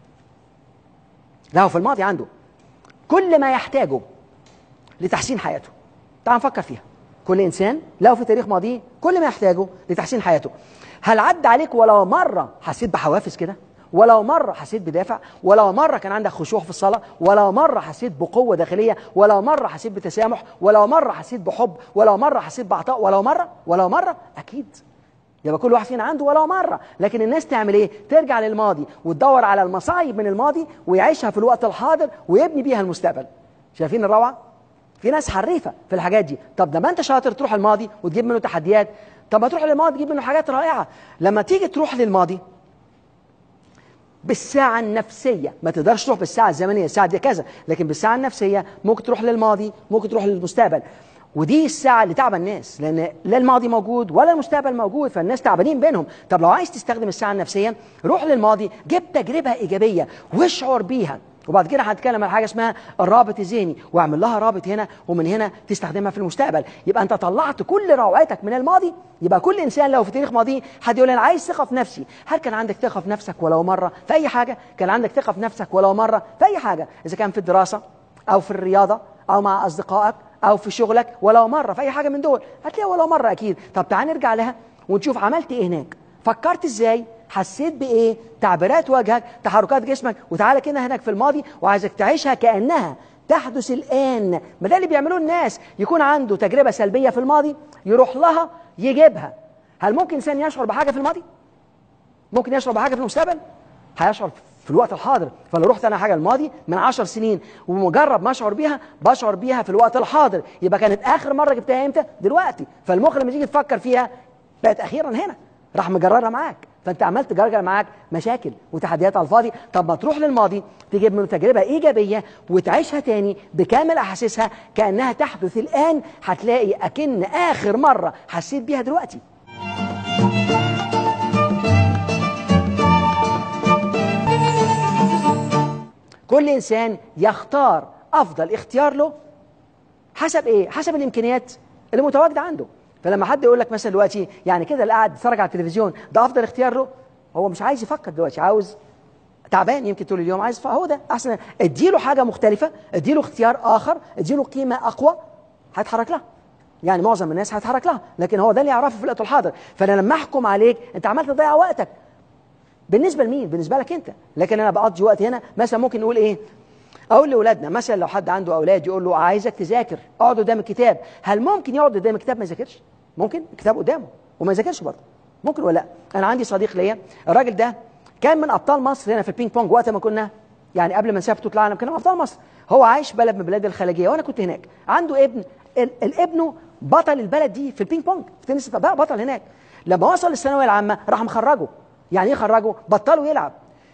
[SPEAKER 1] له في الماضي عنده كل ما يحتاجه لتحسين حياته. تعال نفكر فيها. كل انسان له في تاريخ ماضيه كل ما يحتاجه لتحسين حياته. هل عدى عليك ولو مره حسيت بحوافز كده؟ ولو مرة حسيت بدافع؟ ولو مرة كان عندك خشوع في الصلاة؟ ولو مرة حسيت بقوة داخلية؟ ولو مرة حسيت بتسامح؟ ولو مرة حسيت بحب؟ ولو مرة حسيت بعطاء؟ ولو مرة ولو مرة أكيد يبقى كل واحد فينا عنده ولو مرة. لكن الناس تعمل إيه؟ ترجع للماضي وتدور على المصايب من الماضي ويعيشها في الوقت الحاضر ويبني بيها المستقبل. شايفين الروعة؟ في ناس حريفة في الحاجات دي. طب ده ما أنت شاطر تروح الماضي وتجيب منه تحديات، طب ما تروح للماضي تجيب منه حاجات رائعة. لما تيجي تروح للماضي بالساعة النفسية، ما تقدرش تروح بالساعة الزمنية، الساعة دي كذا، لكن بالساعة النفسية ممكن تروح للماضي، ممكن تروح للمستقبل. ودي الساعة اللي تعب الناس، لأن لا الماضي موجود ولا المستقبل موجود، فالناس تعبانين بينهم. طب لو عايز تستخدم الساعة النفسية، روح للماضي، جيب تجربة إيجابية واشعر بيها، وبعد كده هنتكلم عن حاجة اسمها الرابط الذهني، واعمل لها رابط هنا، ومن هنا تستخدمها في المستقبل. يبقى أنت طلعت كل روعتك من الماضي. يبقى كل إنسان لو في تاريخ ماضي حد يقول أنا عايز ثقة في نفسي، هل كان عندك ثقة في نفسك ولو مرة في أي حاجة؟ كان عندك ثقة في نفسك ولو مرة في أي حاجة، إذا كان في الدراسة أو في الرياضة أو مع أصدقائك أو في شغلك، ولو مرة في أي حاجة من دول هتلاقيها ولو مرة أكيد. طب تعال نرجع لها ونشوف عملت إيه هناك، فكرت إزاي، حسيت بإيه، تعبيرات وجهك، تحركات جسمك. وتعالى كده هناك في الماضي وعايزك تعيشها كأنها تحدث الآن. ما ده اللي بيعملوه الناس، يكون عنده تجربة سلبية في الماضي يروح لها يجيبها. هل ممكن إنسان يشعر بحاجة في الماضي؟ ممكن يشعر بحاجة في المستقبل؟ هيشعر في الوقت الحاضر. فلو رحت أنا حاجة الماضي من عشر سنين ومجرد ما أشعر بيها بشعر بيها في الوقت الحاضر، يبقى كانت آخر مرة جبتها إمتى؟ دلوقتي. فالمخ لما تيجي تفكر فيها بقت أخيرا هنا، راح مجررها معاك. فأنت عملت تجرجر معاك مشاكل وتحديات على الفاضي. طب ما تروح للماضي تجيب منه تجربة إيجابية وتعيشها تاني بكامل أحاسيسها كأنها تحدث الآن، هتلاقي أكن آخر مرة حسيت بيها دلوقتي. كل إنسان يختار أفضل اختيار له حسب إيه؟ حسب الإمكانيات اللي متواجدة عنده. فلما حد يقول لك مثلا دلوقتي يعني كده اللي قاعد يتفرج على التلفزيون ده أفضل اختيار له، هو مش عايز يفكر دلوقتي، عاوز تعبان يمكن طول اليوم، عايز هو ده أحسن. اديله حاجة مختلفة، اديله اختيار آخر، اديله قيمة أقوى، هيتحرك لها. يعني معظم الناس هيتحرك لها، لكن هو ده اللي يعرفه في الوقت الحاضر. فأنا لما أحكم عليك أنت عملت تضيع وقتك. بالنسبة لمين؟ بالنسبة لك أنت. لكن أنا بقضي وقت هنا مثلا ممكن نقول إيه؟ أقول لأولادنا مثلا لو حد عنده أولاد يقول له عايزك تذاكر، اقعد قدام الكتاب. هل ممكن يقعد قدام الكتاب ما يذاكرش؟ ممكن الكتاب قدامه وما يذاكرش برضه، ممكن ولا لا؟ أنا عندي صديق ليا، الراجل ده كان من أبطال مصر هنا في البينج بونج وقت ما كنا يعني قبل ما نسافر بطولة العالم كنا من أبطال مصر. هو عايش بلد من بلاد الخليجية وأنا كنت هناك. عنده ابن، الابنه بطل البلد دي في البينج بونج في تنس، بقى بطل هناك. لما وصل للثانوية العامة راح مخرجه. يعني ايه خرجه؟ بطلوا يلعب.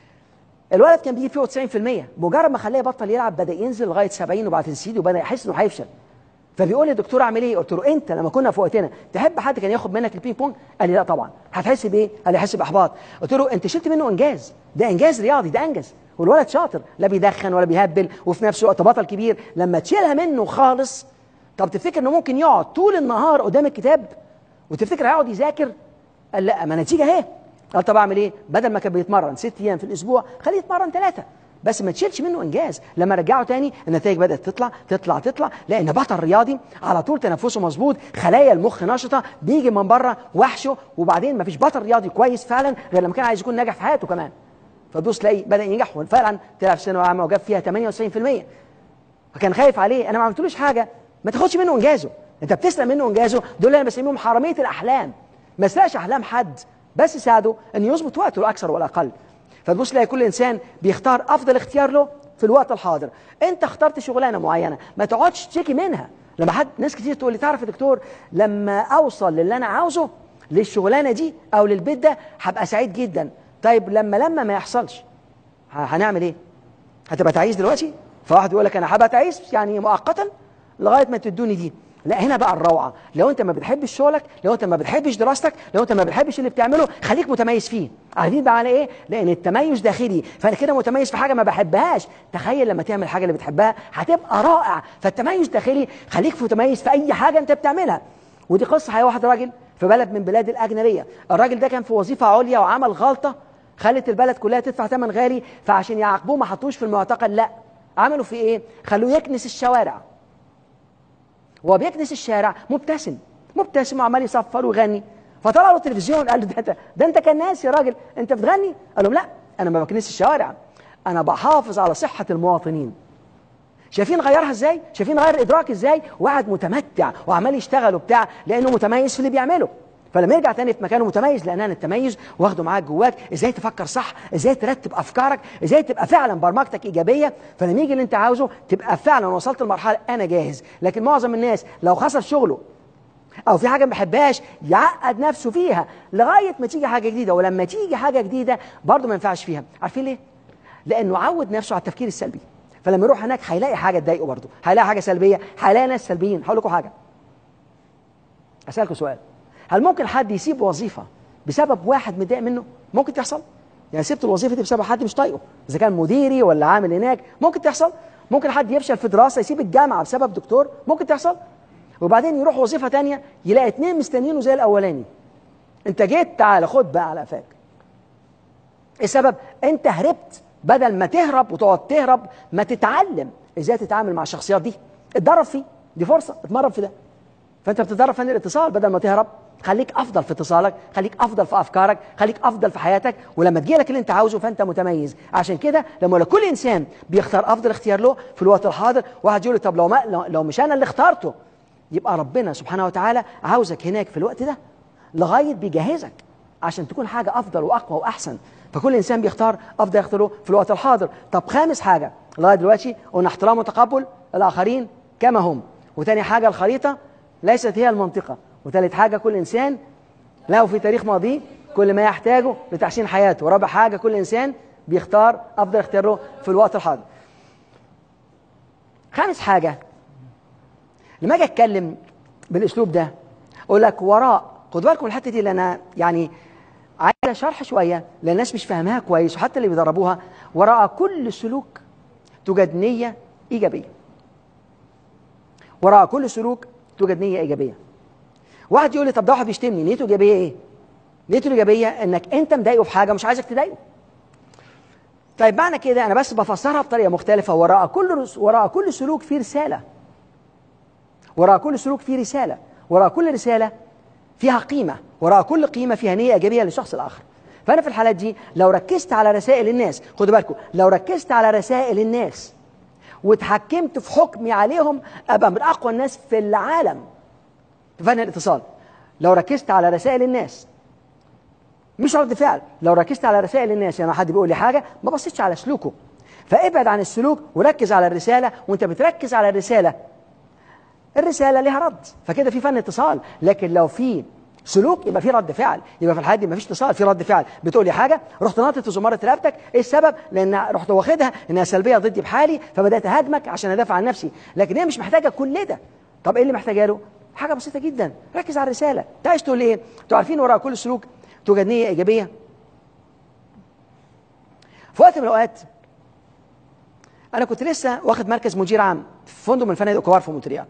[SPEAKER 1] الولد كان بيجيب فيه تسعين في المية، مجرد ما خلاه يبطل يلعب بدا ينزل لغايه سبعين وبعدين يزيد وبدا يحس انه هيفشل. فبيقول لي الدكتور اعمل ايه؟ قلت له انت لما كنا في وقتنا تحب حد كان ياخد منك البينج بونج؟ قال لي لا طبعا. هتحس بايه؟ قال لي هحس باحباط. قلت له انت شلت منه انجاز، ده انجاز رياضي، ده انجز، والولد شاطر لا بيدخن ولا بيهبل وفي نفس الوقت بطل كبير. لما تشيلها منه خالص، طب تفتكر انه ممكن يقعد طول النهار قدام الكتاب وتفتكر هيقعد يذاكر؟ قال لا، ما نتيجه اهي. قال طب اعمل ايه؟ بدل ما كان بيتمرن ست ايام في الاسبوع خليه يتمرن ثلاثه، بس ما تشيلش منه انجاز. لما رجعه تاني النتائج بدات تطلع تطلع تطلع، لان بطل رياضي على طول تنفسه مظبوط، خلايا المخ نشطه، بيجي من بره وحشه. وبعدين ما فيش بطل رياضي كويس فعلا غير لما كان عايز يكون ناجح في حياته كمان. فدوس تلاقي بدا ينجح، وفعلا طلع في الثانويه العامه وجاب فيها ثمانية وتسعين في المية. فكان خايف عليه، انا ما عملتلوش حاجه، ما تاخدش منه انجازه. انت بتسرق منه انجازه، دول انا بسميهم حراميه الاحلام. ما سرقش احلام حد، بس ساعده ان يظبط وقته الاكثر والاقل. فتبص تلاقي كل انسان بيختار افضل اختيار له في الوقت الحاضر. انت اخترت شغلانه معينه، ما تقعدش تشتكي منها. لما حد ناس كتير تقول لي تعرف يا دكتور لما اوصل للي انا عاوزه للشغلانه دي او للبيت ده هبقى سعيد جدا. طيب لما لما ما يحصلش هنعمل ايه؟ هتبقى تعيس دلوقتي؟ فواحد يقول لك انا هبقى تعيس يعني مؤقتا لغايه ما تدوني دي. لا، هنا بقى الروعه. لو انت ما بتحبش شغلك، لو انت ما بتحبش دراستك، لو انت ما بتحبش اللي بتعمله، خليك متميز فيه. عارفين بقى على ايه؟ لان التميز داخلي. فانا كده متميز في حاجه ما بحبهاش. تخيل لما تعمل حاجه اللي بتحبها هتبقى رائع. فالتميز داخلي، خليك متميز في اي حاجه انت بتعملها. ودي قصه حقيقيه. واحد راجل في بلد من بلاد الاجنبيه، الراجل ده كان في وظيفه عليا وعمل غلطه خلت البلد كلها تدفع ثمن غالي، فعشان يعاقبوه ما حطوش في المعتقل، لا، عملوا في ايه؟ خلوه يكنس الشوارع. وهو بيكنس الشارع مبتسم مبتسم وعمال يصفر ويغني. فطلع له التلفزيون قال له ده انت ده انت كناس يا راجل، انت بتغني؟ قال لهم لا، انا ما بكنسش الشوارع، انا بحافظ على صحه المواطنين. شايفين غيرها ازاي؟ شايفين غير الادراك ازاي؟ واحد متمتع وعمال يشتغل وبتاع لانه متميز في اللي بيعمله. فلما يرجع تاني في مكانه متميز، لان انا التميز واخده معاك جواك، ازاي تفكر صح، ازاي ترتب افكارك، ازاي تبقى فعلا برمجتك ايجابيه. فلما يجي اللي انت عاوزه تبقى فعلا وصلت لمرحله انا جاهز. لكن معظم الناس لو خسر شغله او في حاجه ما بيحبهاش يعقد نفسه فيها لغايه ما تيجي حاجه جديده، ولما تيجي حاجه جديده برضه ما ينفعش فيها. عارفين ليه؟ لانه عود نفسه على التفكير السلبي، فلما يروح هناك هيلاقي حاجه تضايقه برضه، هيلاقي حاجه سلبيه، هيلاقي ناس سلبيين. هقول لكم حاجه، اسالكم سؤال، هل ممكن حد يسيب وظيفه بسبب واحد متضايق منه؟ ممكن تحصل؟ يعني سبت الوظيفه دي بسبب حد مش طايقه، اذا كان مديري ولا عامل هناك، ممكن تحصل. ممكن حد يفشل في دراسه يسيب الجامعه بسبب دكتور، ممكن تحصل. وبعدين يروح وظيفه ثانيه يلاقي اتنين مستنيينه زي الاولاني. انت جيت، تعالى خد بقى على قفاك. السبب انت هربت، بدل ما تهرب وتقعد تهرب ما تتعلم ازاي تتعامل مع الشخصيات دي. اتدرب فيه، دي فرصه اتمرن في ده. فانت بتتدرب فن الاتصال، بدل ما تهرب خليك افضل في اتصالك، خليك افضل في افكارك، خليك افضل في حياتك، ولما تجي لك اللي انت عاوزه فانت متميز. عشان كده لما كل انسان بيختار افضل اختيار له في الوقت الحاضر، واحد يقول لي طب لو ما لو, لو مش انا اللي اخترته، يبقى ربنا سبحانه وتعالى عاوزك هناك في الوقت ده لغايه بيجهزك عشان تكون حاجه افضل واقوى واحسن. فكل انسان بيختار افضل يختاره في الوقت الحاضر. طب خامس حاجه لغايه دلوقتي قلنا احترام وتقبل الاخرين كما هم، وتاني حاجه الخريطه ليست هي المنطقه، وثالث حاجه كل انسان له في تاريخ ماضيه كل ما يحتاجه لتحسين حياته، ورابع حاجه كل انسان بيختار افضل اختياره في الوقت الحاضر. خامس حاجه لما اجي اتكلم بالاسلوب ده اقول لك وراء، خد بالكم الحته دي اللي انا يعني عايز شرح شويه لان الناس مش فاهماها كويس، وحتى اللي بيدربوها. وراء كل سلوك توجد نيه ايجابيه. وراء كل سلوك توجد نيه ايجابيه. واحد يقول لي طب ده واحد بيشتمني، نيته ايجابيه ايه؟ نيته الايجابيه انك انت مضايقه في حاجه مش عايزك تضايقه. طيب معنى كده انا بس بفسرها بطريقه مختلفه. وراء كل وراء كل سلوك في رساله. وراء كل سلوك في رساله، وراء كل رساله فيها قيمه، وراء كل قيمه فيها نيه ايجابيه للشخص الاخر. فانا في الحالات دي لو ركزت على رسائل الناس، خدوا بالكم، لو ركزت على رسائل الناس واتحكمت في حكمي عليهم ابقى من اقوى الناس في العالم في فن الاتصال. لو ركزت على رسائل الناس مش رد فعل، لو ركزت على رسائل الناس، يعني حد بيقول لي حاجه ما بصيتش على سلوكه، فابعد عن السلوك وركز على الرساله. وانت بتركز على الرساله الرساله لها رد، فكده في فن اتصال. لكن لو في سلوك يبقى في رد فعل، يبقى في الحالة دي ما فيش اتصال، في رد فعل. بتقول لي حاجه رحت ناطط في زماره رقبتك، ايه السبب؟ لان رحت واخدها انها سلبيه ضدي بحالي فبدات اهاجمك عشان ادافع عن نفسي، لكن هي مش محتاجه كل ده. طب ايه اللي محتاجه له؟ حاجه بسيطه جدا، ركز على الرساله. انت عايز تقول ايه؟ انتوا عارفين وراء كل سلوك توجد نيه ايجابيه. في وقت من الاوقات انا كنت لسه واخد مركز مدير عام في فندق من فنادق كوار في مونتريال،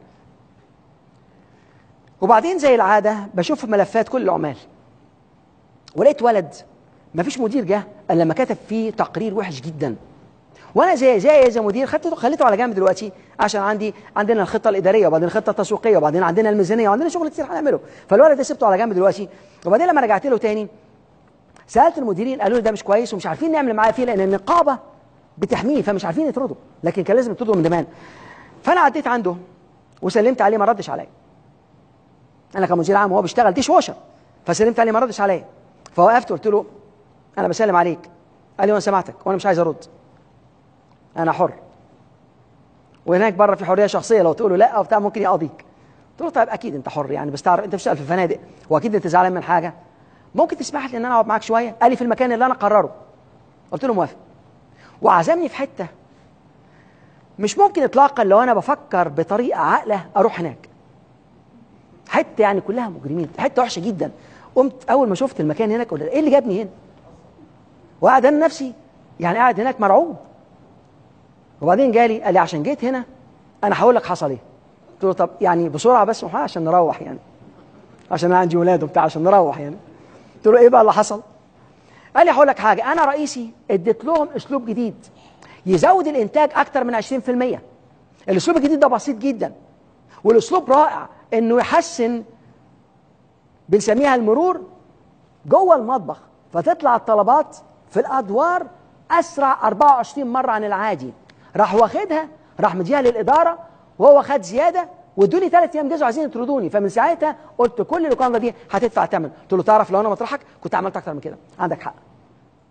[SPEAKER 1] وبعدين زي العاده بشوف ملفات كل العمال، ولقيت ولد ما فيش مدير جه الا لما كتب فيه تقرير وحش جدا. وانا زي زي زي مدير خدته خليته على جنب دلوقتي عشان عندي عندنا الخطه الاداريه وبعدين الخطه التسويقيه وبعدين عندنا الميزانيه وعندنا شغل كتير هنعمله. فالولد ده سبته على جنب دلوقتي. وبعدين لما رجعت له تاني سالت المديرين قالوا لي ده مش كويس ومش عارفين نعمل معاه فيه لان النقابه بتحميه فمش عارفين يطردوا، لكن كان لازم يطردوا من زمان. فانا عديت عنده وسلمت عليه ما ردش عليا. انا كمدير عام وهو بيشتغل ديش واشر، فسلمت عليه ما ردش عليا. فوقفت قلت له انا بسلم عليك. قال لي وانا سمعتك وانا مش عايز ارد، انا حر، وهناك بره في حريه شخصيه لو تقول له لا وبتاع ممكن يقاضيك. قلت له طيب اكيد انت حر، يعني بس تعرف انت بتشتغل في الفنادق واكيد انت زعلان من حاجه، ممكن تسمح لي ان انا اقعد معاك شويه؟ قال لي في المكان اللي انا قرره. قلت له موافق. وعزمني في حته مش ممكن اطلاقا لو انا بفكر بطريقه عاقله اروح هناك، حته يعني كلها مجرمين، حته وحشه جدا. قمت اول ما شفت المكان هناك قلت ايه اللي جابني هنا؟ وقعد انا نفسي يعني قاعد هناك مرعوب. وبعدين جالي قال لي عشان جيت هنا انا هقول لك حصل ايه. قلت له طب يعني بسرعه بس عشان نروح، يعني عشان انا عندي ولاد وبتاع عشان نروح يعني. قلت له ايه بقى اللي حصل؟ قال لي هقول لك حاجه، انا رئيسي اديت لهم اسلوب جديد يزود الانتاج اكتر من عشرين في المية. الاسلوب الجديد ده بسيط جدا والاسلوب رائع، انه يحسن بنسميها المرور جوه المطبخ، فتطلع الطلبات في الادوار اسرع أربعة وعشرين مره عن العادي. راح واخدها راح مديها للاداره وهو خد زياده وادوني ثلاث ايام جزء عايزين يطردوني. فمن ساعتها قلت كل الوكاله دي هتدفع ثمن. قلت له تعرف لو انا مطرحك كنت عملت اكتر من كده. عندك حق.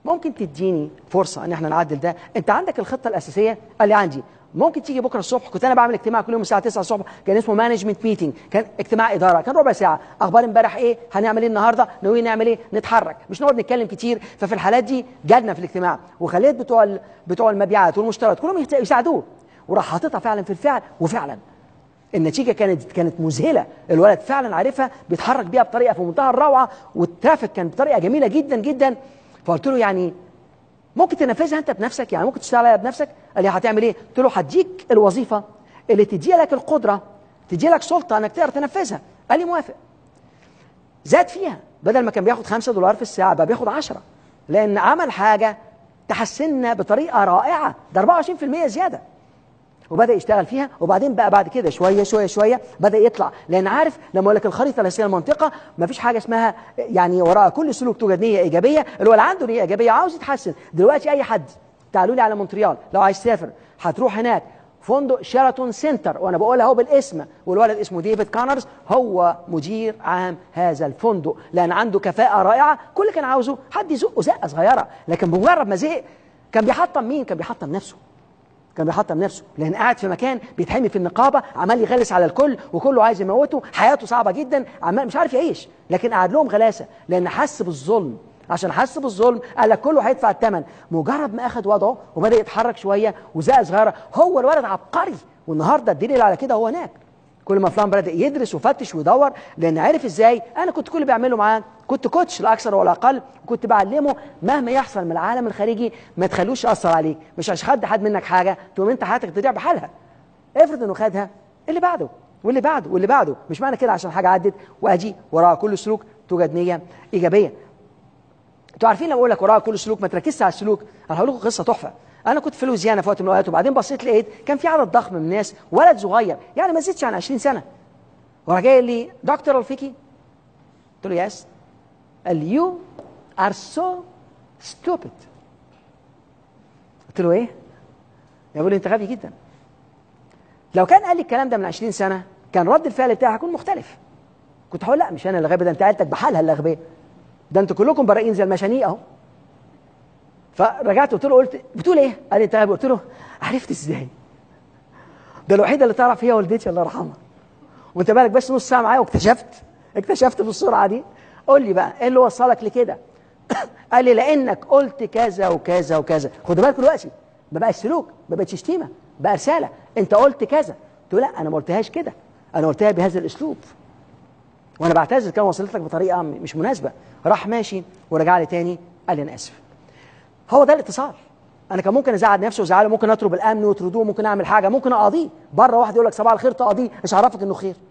[SPEAKER 1] ممكن تديني فرصه ان احنا نعدل ده؟ انت عندك الخطه الاساسيه؟ قال لي عندي. ممكن تيجي بكره الصبح؟ كنت انا بعمل اجتماع كل يوم الساعه تسعة الصبح، كان اسمه مانجمنت ميتنج، كان اجتماع اداره، كان ربع ساعه. اخبار امبارح ايه؟ هنعمل ايه النهارده؟ ناويين نعمل ايه؟ نتحرك، مش نقعد نتكلم كتير. ففي الحالات دي جالنا في الاجتماع وخليت بتوع ال... بتوع المبيعات والمشتريات كلهم يساعدوه، وراح حاططها فعلا في الفعل، وفعلا النتيجه كانت كانت مذهله. الولد فعلا عارفها، بيتحرك بيها بطريقه في منتهى الروعه، والترافيك كان بطريقه جميله جدا جدا. فقلت له يعني ممكن تنفذها انت بنفسك؟ يعني ممكن تشتغل عليها بنفسك؟ قال لي هتعمل ايه؟ قلت له هديك الوظيفه اللي تدي لك القدره، تدي لك سلطه انك تقدر تنفذها. قال لي موافق. زاد فيها، بدل ما كان بياخد خمسة دولار في الساعه بقى بياخد عشرة، لان عمل حاجه تحسننا بطريقه رائعه، ده أربعة وعشرين في المية زياده. وبدا يشتغل فيها، وبعدين بقى بعد كده شويه شويه شويه بدا يطلع، لان عارف لما اقول لك الخريطه الاساسيه المنطقه ما فيش حاجه اسمها يعني وراء كل سلوك توجد نيه ايجابيه. اللي هو اللي عنده نيه ايجابيه عاوز يتحسن. دلوقتي اي حد تعالوا لي على مونتريال لو عايز تسافر، هتروح هناك فندق شيراتون سنتر، وانا بقولها اهو بالاسم، والولد اسمه ديفيد كانرز هو مدير عام هذا الفندق، لان عنده كفاءه رائعه. كل اللي كان عاوزه حد يزقه زقه صغيره، لكن بمجرد ما زهق كان بيحطم مين؟ كان بيحطم نفسه. كان بيحطم نفسه، لان قاعد في مكان بيتحمي في النقابه، عمال يغلس على الكل وكله عايز يموته، حياته صعبه جدا، عمال مش عارف يعيش، لكن قعد لهم غلاسه لان حس بالظلم. عشان حس بالظلم قال لك كله هيدفع الثمن. مجرد ما اخذ وضعه وبدا يتحرك شويه وزقه صغيره، هو الولد عبقري. والنهارده الدليل على كده هو هناك. كل ما فلان بدا يدرس وفتش ويدور، لان عرف ازاي. انا كنت كل اللي بعمله معاه كنت كوتش لا اكثر ولا اقل، وكنت بعلمه مهما يحصل من العالم الخارجي ما تخلوش ياثر عليك. مش عشان خد حد منك حاجه تقوم انت حياتك تضيع بحالها. افرض انه خدها، اللي بعده واللي بعده واللي بعده. مش معنى كده عشان حاجه عدت واجي وراء كل سلوك توجد نيه ايجابيه. انتوا عارفين لما اقول لك وراء كل سلوك ما تركزش على السلوك. انا هقول لكم قصه تحفه. انا كنت في لوزيانا في وقت من الاوقات، وبعدين بصيت لقيت كان في عدد ضخم من الناس، ولد صغير يعني ما زيدش عن عشرين سنه، وراح جاي لي دكتور الفيكي. قلت له يس. قال لي يو ار سو ستوبد. قلت له ايه؟ يقول لي انت غبي جدا. لو كان قال لي الكلام ده من عشرين سنه كان رد الفعل بتاعي هيكون مختلف. كنت هقول لا مش انا اللي غبي، ده انت عيلتك بحالها اللي غبيه، ده انتوا كلكم برائين زي المشانيق اهو. فرجعت قلت له قلت بتقول ايه؟ قال لي انت غبي. قلت له عرفت ازاي؟ ده الوحيده اللي تعرف هي والدتي الله يرحمها، وانت بالك بس نص ساعه معايا واكتشفت اكتشفت بالسرعه دي. قول لي بقى ايه اللي وصلك لكده؟ قال لي لانك قلت كذا وكذا وكذا. خد بالك دلوقتي ما بقاش سلوك، ما بقتش شتيمه، بقى رساله. انت قلت كذا. قلت له لا انا ما قلتهاش كده، انا قلتها بهذا الاسلوب، وانا بعتذر كان وصلت لك بطريقه مش مناسبه. راح ماشي ورجع لي تاني قال لي انا اسف. هو ده الاتصال. انا كان ممكن ازعل نفسي وازعله، ممكن اطلب الامن ويطردوه، ممكن اعمل حاجه، ممكن اقاضيه بره. واحد يقول لك صباح الخير تقاضيه، مش عرفك انه خير.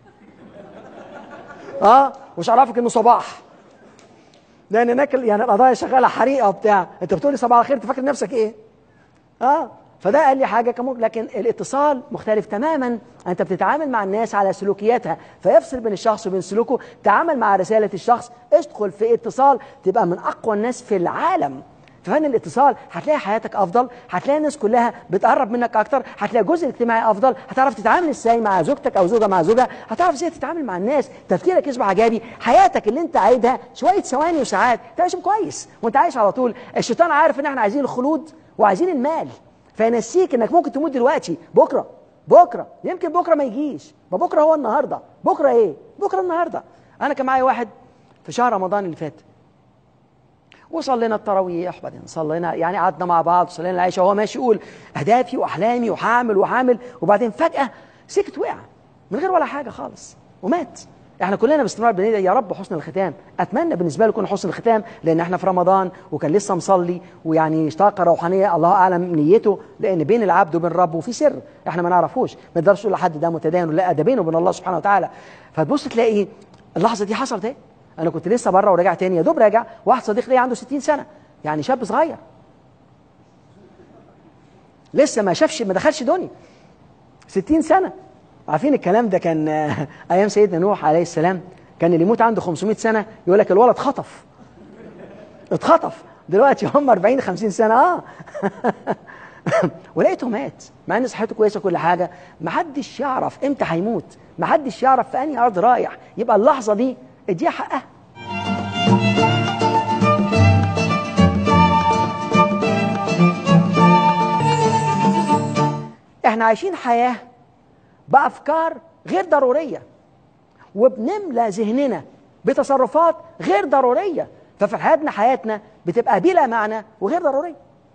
[SPEAKER 1] اه مش عرفك انه صباح، لان هناك يعني القضايا شغاله حريقه وبتاع، انت بتقول لي صباح الخير تفكر نفسك ايه؟ اه فده قال لي حاجه كم. لكن الاتصال مختلف تماما. انت بتتعامل مع الناس على سلوكياتها، فيفصل بين الشخص وبين سلوكه. تعامل مع رساله الشخص، ادخل في اتصال، تبقى من اقوى الناس في العالم. في فن الاتصال هتلاقي حياتك افضل، هتلاقي الناس كلها بتقرب منك اكتر، هتلاقي الجزء الاجتماعي افضل، هتعرف تتعامل ازاي مع زوجتك او زوجه مع زوجها، هتعرف ازاي تتعامل مع الناس، تفكيرك يصبح ايجابي، حياتك اللي انت عايزها شويه ثواني وساعات تعيش كويس وانت عايش على طول. الشيطان عارف ان احنا عايزين الخلود وعايزين المال، فينسيك انك ممكن تموت دلوقتي. بكره بكره يمكن بكره ما يجيش، ما بكره هو النهارده. بكره ايه؟ بكره النهارده. انا كان معايا واحد في شهر رمضان اللي فات، وصلينا التراويح، وبعدين صلينا يعني قعدنا مع بعض وصلينا العشاء، وهو ماشي يقول اهدافي واحلامي وهعمل وهعمل، وبعدين فجاه سكت، وقع من غير ولا حاجه خالص ومات. احنا كلنا باستمرار بندعي يا رب حسن الختام. اتمنى بالنسبه له يكون حسن الختام، لان احنا في رمضان وكان لسه مصلي ويعني طاقه روحانيه الله اعلم نيته، لان بين العبد وبين ربه في سر احنا ما نعرفوش، ما نقدرش نقول لحد ده متدين، لا ده بينه وبين الله سبحانه وتعالى. فتبص تلاقي اللحظه دي حصلت ايه. انا كنت لسه بره وراجع تاني، يا دوب راجع، واحد صديق لي عنده ستين سنه، يعني شاب صغير لسه ما شافش ما دخلش دنيا، ستين سنه. عارفين الكلام ده كان ايام سيدنا نوح عليه السلام، كان اللي يموت عنده خمسمائة سنه يقول لك الولد خطف اتخطف. دلوقتي هم أربعين خمسين سنه اه ولقيته مات مع ان صحته كويسه كل حاجه. ما حدش يعرف امتى هيموت، ما حدش يعرف في انهي ارض رايح. يبقى اللحظه دي اديها حقها. احنا عايشين حياه بافكار غير ضروريه، وبنملى ذهننا بتصرفات غير ضروريه، ففي حياتنا حياتنا بتبقى بلا معنى وغير ضروريه.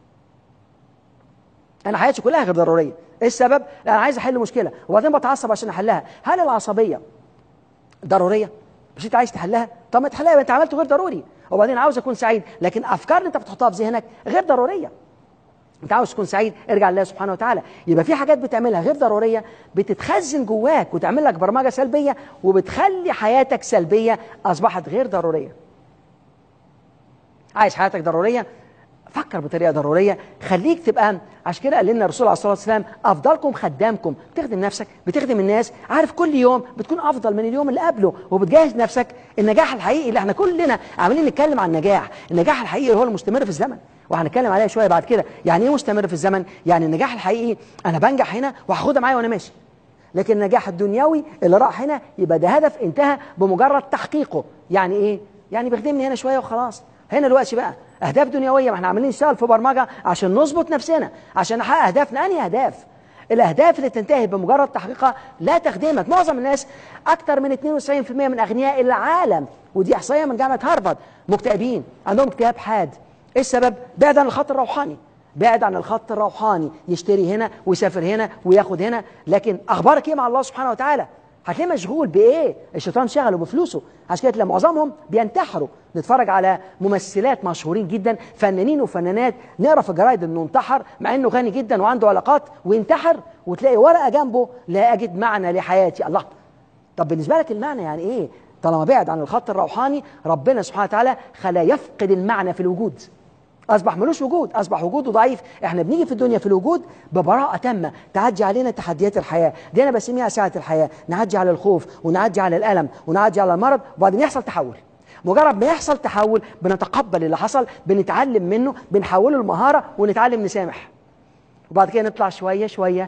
[SPEAKER 1] انا حياتي كلها غير ضروريه. ايه السبب؟ لأ انا عايز احل مشكله وبعدين بتعصب عشان احلها. هل العصبيه ضروريه؟ مش انت عايز تحلها؟ طب ما تحلها، يبقى انت عملته غير ضروري. وبعدين عاوز اكون سعيد، لكن افكار اللي انت بتحطها في ذهنك غير ضروريه. انت عاوز تكون سعيد، ارجع لله سبحانه وتعالى. يبقى في حاجات بتعملها غير ضروريه بتتخزن جواك وتعمل لك برمجه سلبيه، وبتخلي حياتك سلبيه اصبحت غير ضروريه. عايز حياتك ضروريه؟ فكر بطريقه ضروريه، خليك تبقى. عشان كده قال لنا الرسول عليه الصلاه والسلام افضلكم خدامكم. بتخدم نفسك، بتخدم الناس، عارف كل يوم بتكون افضل من اليوم اللي قبله، وبتجهز نفسك. النجاح الحقيقي اللي احنا كلنا عاملين نتكلم عن النجاح، النجاح الحقيقي هو المستمر في الزمن، وهنتكلم عليها شويه بعد كده. يعني ايه مستمر في الزمن؟ يعني النجاح الحقيقي انا بنجح هنا وهاخدها معايا وانا ماشي، لكن النجاح الدنيوي اللي راح هنا يبقى ده هدف انتهى بمجرد تحقيقه. يعني ايه؟ يعني بخدمني هنا شويه وخلاص. هنا دلوقتي بقى اهداف دنيويه، ما احنا عاملين نشتغل في برمجه عشان نظبط نفسنا، عشان نحقق اهدافنا. انهي اهداف؟ الاهداف اللي تنتهي بمجرد تحقيقها لا تخدمك. معظم الناس، اكثر من اثنين وتسعين بالمئة من اغنياء العالم، ودي احصائيه من جامعه هارفارد، مكتئبين، عندهم اكتئاب حاد. ايه السبب؟ بعد عن الخط الروحاني، بعد عن الخط الروحاني، يشتري هنا ويسافر هنا وياخد هنا، لكن اخبارك ايه مع الله سبحانه وتعالى؟ هتلاقيه مشغول بايه؟ الشيطان شغله بفلوسه. عشان كده تلاقي معظمهم بينتحروا. نتفرج على ممثلات مشهورين جدا، فنانين وفنانات، نقرا في الجرايد انه انتحر مع انه غني جدا وعنده علاقات وينتحر، وتلاقي ورقه جنبه لا اجد معنى لحياتي. الله، طب بالنسبه لك المعنى يعني ايه؟ طالما بعد عن الخط الروحاني، ربنا سبحانه وتعالى خلا يفقد المعنى في الوجود، اصبح ملوش وجود، اصبح وجوده ضعيف. احنا بنيجي في الدنيا في الوجود ببراءه تامه، تعدي علينا تحديات الحياه دي، انا بسميها ساعه الحياه، نعدي على الخوف ونعدي على الالم ونعدي على المرض، وبعدين يحصل تحول. مجرد ما يحصل تحول بنتقبل اللي حصل، بنتعلم منه، بنحوله لمهاره ونتعلم نسامح، وبعد كده نطلع شويه شويه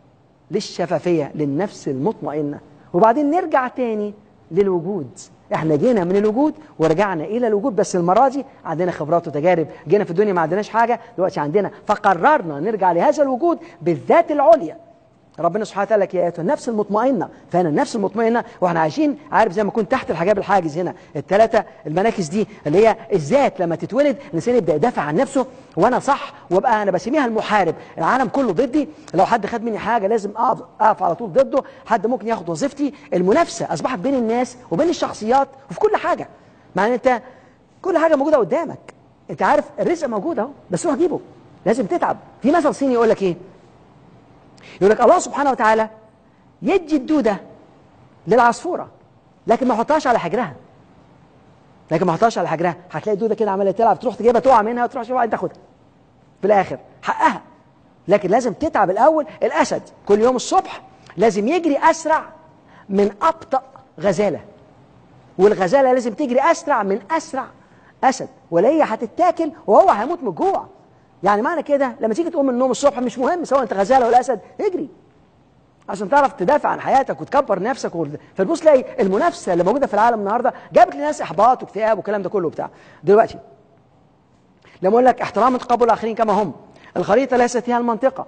[SPEAKER 1] للشفافيه، للنفس المطمئنه، وبعدين نرجع تاني للوجود. احنا جينا من الوجود ورجعنا الى الوجود، بس المره دي عندنا خبرات وتجارب. جينا في الدنيا ما عندناش حاجه، دلوقتي عندنا، فقررنا نرجع لهذا الوجود بالذات العليا. ربنا سبحانه وتعالى لك يا ايتها النفس المطمئنه، فانا النفس المطمئنه واحنا عايشين، عارف زي ما كنت تحت الحجاب الحاجز هنا، الثلاثه المناكس دي اللي هي الذات. لما تتولد الانسان يبدا يدافع عن نفسه، وانا صح وابقى انا بسميها المحارب، العالم كله ضدي، لو حد خد مني حاجه لازم اقف اقف على طول ضده، حد ممكن ياخد وظيفتي. المنافسه اصبحت بين الناس وبين الشخصيات وفي كل حاجه، مع ان انت كل حاجه موجوده قدامك. انت عارف الرزق موجود اهو، بس روح جيبه، لازم تتعب. في مثل صيني يقول لك ايه؟ يقول لك الله سبحانه وتعالى يدي الدودة للعصفورة لكن ما يحطهاش على حجرها، لكن ما يحطهاش على حجرها. هتلاقي الدودة كده عمالة تلعب، تروح تجيبها تقع منها وتروح تشوفها تاخدها في الآخر حقها، لكن لازم تتعب الأول. الأسد كل يوم الصبح لازم يجري أسرع من أبطأ غزالة، والغزالة لازم تجري أسرع من أسرع أسد، ولا هي هتتاكل وهو هيموت من الجوع. يعني معنى كده لما تيجي تقوم من النوم الصبح، مش مهم سواء انت غزاله ولا اسد، اجري عشان تعرف تدافع عن حياتك وتكبر نفسك. فتبص تلاقي المنافسه اللي موجوده في العالم النهارده جابت لناس احباط واكتئاب والكلام ده كله بتاع. دلوقتي لما اقول لك احترام وتقبل الاخرين كما هم، الخريطه ليست هي المنطقه.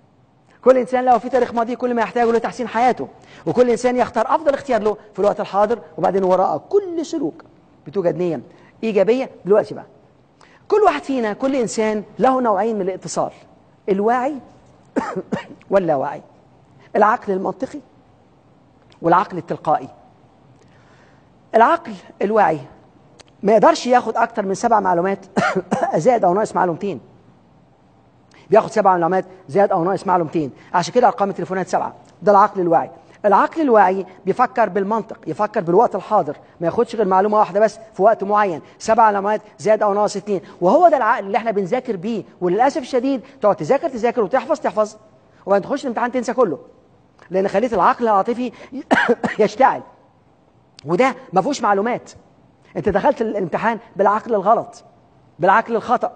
[SPEAKER 1] كل انسان له في تاريخ ماضي كل ما يحتاجه لتحسين حياته، وكل انسان يختار افضل اختيار له في الوقت الحاضر، وبعدين وراء كل سلوك بتوجد نيه ايجابيه. دلوقتي بقى كل واحد فينا، كل إنسان له نوعين من الاتصال، الواعي واللاواعي، العقل المنطقي والعقل التلقائي. العقل الواعي ما يقدرش ياخد أكتر من سبع معلومات زائد أو ناقص معلومتين، بياخد سبع معلومات زائد أو ناقص معلومتين، عشان كده أرقام التليفونات سبعة. ده العقل الواعي. العقل الواعي بيفكر بالمنطق، يفكر بالوقت الحاضر، ما ياخدش غير معلومه واحده بس في وقت معين، سبع علامات زائد او ناقص اتنين. وهو ده العقل اللي احنا بنذاكر بيه، وللاسف الشديد تقعد تذاكر تذاكر وتحفظ تحفظ، وبعدين تخش الامتحان تنسى كله، لان خليت العقل العاطفي يشتعل، وده ما فيهوش معلومات. انت دخلت الامتحان بالعقل الغلط، بالعقل الخطا.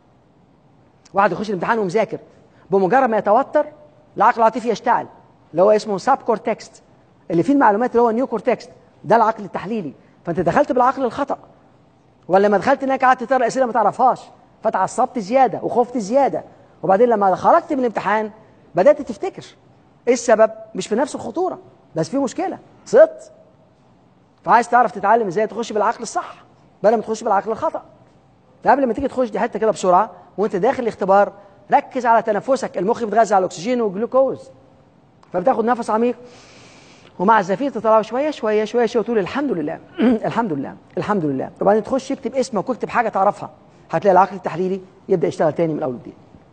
[SPEAKER 1] واحد يخش الامتحان ومذاكر، بمجرد ما يتوتر العقل العاطفي يشتعل، اللي هو اسمه ساب كورتكست، اللي فيه المعلومات اللي هو نيو كورتكست، ده العقل التحليلي. فانت دخلت بالعقل الخطأ، ولا ما دخلت هناك قعدت تقرا اسئله ما تعرفهاش فتعصبت زياده وخفت زياده، وبعدين لما خرجت من الامتحان بدات تفتكر. ايه السبب؟ مش في نفس الخطوره، بس في مشكله، سقطت. فعايز تعرف تتعلم ازاي تخش بالعقل الصح بدل ما تخش بالعقل الخطا. فقبل ما تيجي تخش دي حته كده بسرعه، وانت داخل الاختبار ركز على تنفسك. المخ بيتغذى على الاكسجين والجلوكوز، فبتاخد نفس عميق ومع الزفير تطلعه شويه شويه شويه شويه وتقول الحمد لله الحمد لله الحمد لله. وبعدين تخش اكتب اسمك واكتب حاجه تعرفها، هتلاقي العقل التحليلي يبدا يشتغل تاني من اول وجديد.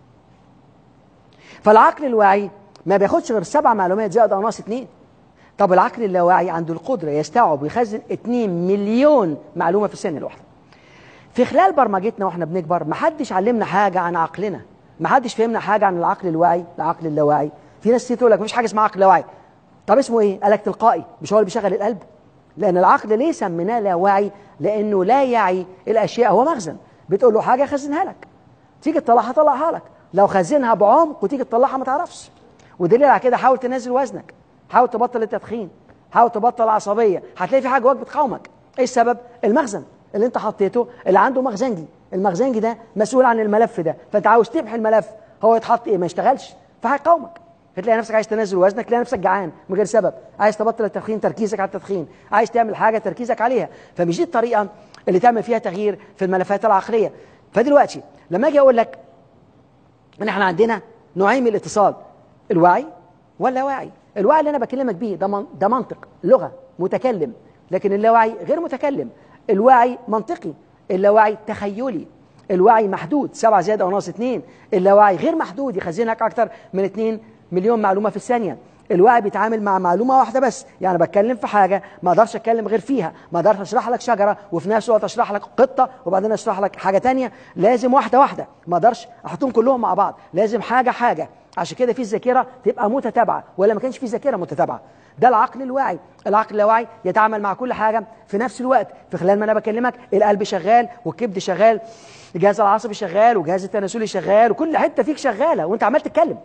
[SPEAKER 1] فالعقل الواعي ما بياخدش غير سبع معلومات زائد او ناقص اتنين. طب العقل اللاواعي عنده القدره يستوعب ويخزن اتنين مليون معلومه في الثانيه الواحده. في خلال برمجتنا واحنا بنكبر ما حدش علمنا حاجه عن عقلنا، ما حدش فهمنا حاجه عن العقل الواعي، العقل اللاواعي. في ناس تقول لك مفيش حاجه اسمها عقل لاواعي. طب اسمه ايه؟ قال لك تلقائي، مش هو اللي بيشغل القلب؟ لان العقل ليه سميناه لاواعي؟ لانه لا يعي الاشياء، هو مخزن. بتقول له حاجه يخزنها لك، تيجي تطلعها طلعها لك، لو خزنها بعمق وتيجي تطلعها ما تعرفش. ودليل على كده حاول تنزل وزنك، حاول تبطل التدخين، حاول تبطل العصبيه، هتلاقي في حاجه جواك بتقاومك. ايه السبب؟ المخزن اللي انت حطيته اللي عنده مخزنجي. المخزنجي ده مسؤول عن الملف ده، فانت عاوز تمحي الملف، هو يتحط ايه؟ ما يشتغلش، فهيقاومك. فتلاقي نفسك عايز تنزل وزنك، تلاقي نفسك جعان من غير سبب، عايز تبطل التدخين تركيزك على التدخين، عايز تعمل حاجه تركيزك عليها. فمش دي الطريقه اللي تعمل فيها تغيير في الملفات العقليه. فدلوقتي لما اجي اقول لك ان احنا عندنا نوعين من الاتصال، الوعي واللاواعي. الوعي اللي انا بكلمك بيه ده من ده منطق، لغه، متكلم، لكن اللاواعي غير متكلم. الوعي منطقي، اللاواعي تخيلي. الوعي محدود، سبعة زيادة أو ناقص اتنين. اللاواعي غير محدود، يخزنك أكتر من اتنين مليون معلومة في الثانية. الوعي بيتعامل مع معلومة واحدة بس، يعني بتكلم في حاجة ما اقدرش اتكلم غير فيها، ما اقدرش اشرح لك شجرة وفي نفس الوقت اشرح لك قطة وبعدين اشرح لك حاجة تانية، لازم واحدة واحدة، ما اقدرش احطهم كلهم مع بعض، لازم حاجة حاجة. عشان كده في الذاكرة تبقى متتابعة، ولا ما كانش في ذاكرة متتابعة. ده العقل الواعي. العقل اللاواعي يتعامل مع كل حاجة في نفس الوقت. في خلال ما انا بكلمك القلب شغال والكبد شغال، الجهاز العصبي شغال والجهاز التناسلي شغال وكل حتة فيك شغالة وانت عمال تتكلم.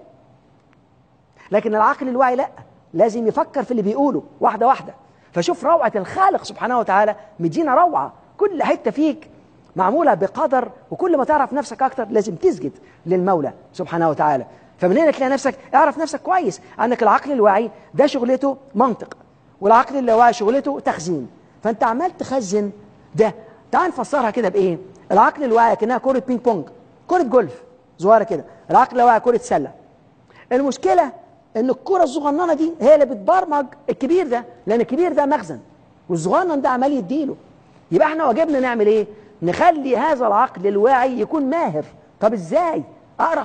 [SPEAKER 1] لكن العقل الواعي لا، لازم يفكر في اللي بيقوله واحدة واحدة. فشوف روعة الخالق سبحانه وتعالى، مدينا روعة، كل حتة فيك معمولة بقدر، وكل ما تعرف نفسك أكتر لازم تسجد للمولى سبحانه وتعالى. فمن هنا تلاقي نفسك اعرف نفسك كويس، عندك العقل الواعي ده شغلته منطق، والعقل اللاواعي شغلته تخزين. فأنت عمال تخزن ده. تعال نفسرها كده بإيه؟ العقل الواعي كأنها كرة بينج بونج، كرة جولف صغيرة كده. العقل اللاواعي كرة سلة. المشكلة ان الكرة الصغننه دي هي اللي بتبرمج الكبير ده، لان الكبير ده مخزن والصغنن ده عمال يديله. يبقى احنا واجبنا نعمل ايه؟ نخلي هذا العقل الواعي يكون ماهر. طب ازاي؟ اقرا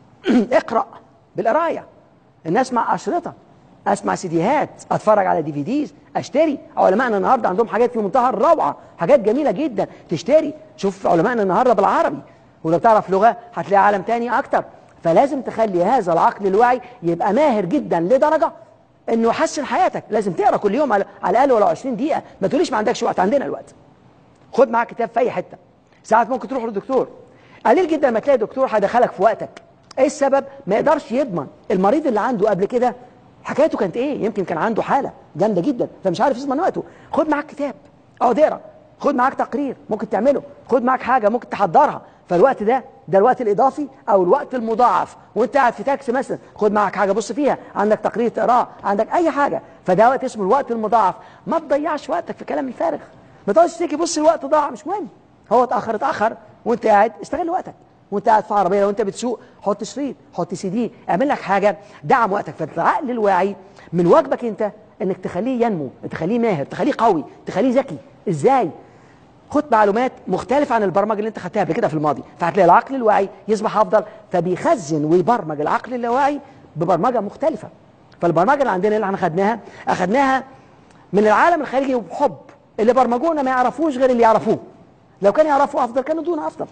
[SPEAKER 1] اقرا بالقرايه، ان اسمع اشرطه، اسمع سيديهات، اتفرج على دي في ديز، اشتري. علمائنا النهارده عندهم حاجات في منتهى الروعه، حاجات جميله جدا تشتري. شوف علمائنا النهارده بالعربي، ولو تعرف لغه هتلاقي عالم تاني اكتر. فلازم تخلي هذا العقل الواعي يبقى ماهر جدا لدرجه انه يحسن حياتك. لازم تقرا كل يوم على الاقل ولو عشرين دقيقه. ما تقوليش ما عندكش وقت، عندنا الوقت. خد معاك كتاب في اي حته. ساعات ممكن تروح للدكتور، قليل جدا ما تلاقي دكتور هيدخلك في وقتك. ايه السبب؟ ما يقدرش يضمن المريض اللي عنده قبل كده حكايته كانت ايه. يمكن كان عنده حاله جامده جدا فمش عارف يضمن وقته. خد معاك كتاب، اقعد اقرا. خد معاك تقرير ممكن تعمله، خد معاك حاجه ممكن تحضرها. فالوقت ده ده الوقت الاضافي او الوقت المضاعف. وانت قاعد في تاكسي مثلا خد معاك حاجه بص فيها، عندك تقرير تقراه، عندك اي حاجه. فده وقت اسمه الوقت المضاعف. ما تضيعش وقتك في كلام الفارغ. ما تقعدش تيجي بص الوقت ضاع، مش مهم. هو اتاخر اتاخر، وانت قاعد استغل وقتك. وانت قاعد في عربيه، لو انت بتسوق حط شريط، حط سي دي، اعمل لك حاجه دعم وقتك. فالعقل الواعي من واجبك انت انك تخليه ينمو، تخليه ماهر، تخليه قوي، تخليه ذكي. ازاي؟ خد معلومات مختلفة عن البرمجة اللي انت خدتها قبل كده في الماضي، فهتلاقي العقل الواعي يصبح افضل، فبيخزن ويبرمج العقل اللاواعي ببرمجة مختلفة. فالبرمجة اللي عندنا اللي احنا خدناها اخدناها من العالم الخارجي وبحب. اللي برمجونا ما يعرفوش غير اللي يعرفوه. لو كانوا يعرفوا افضل كانوا دونا افضل.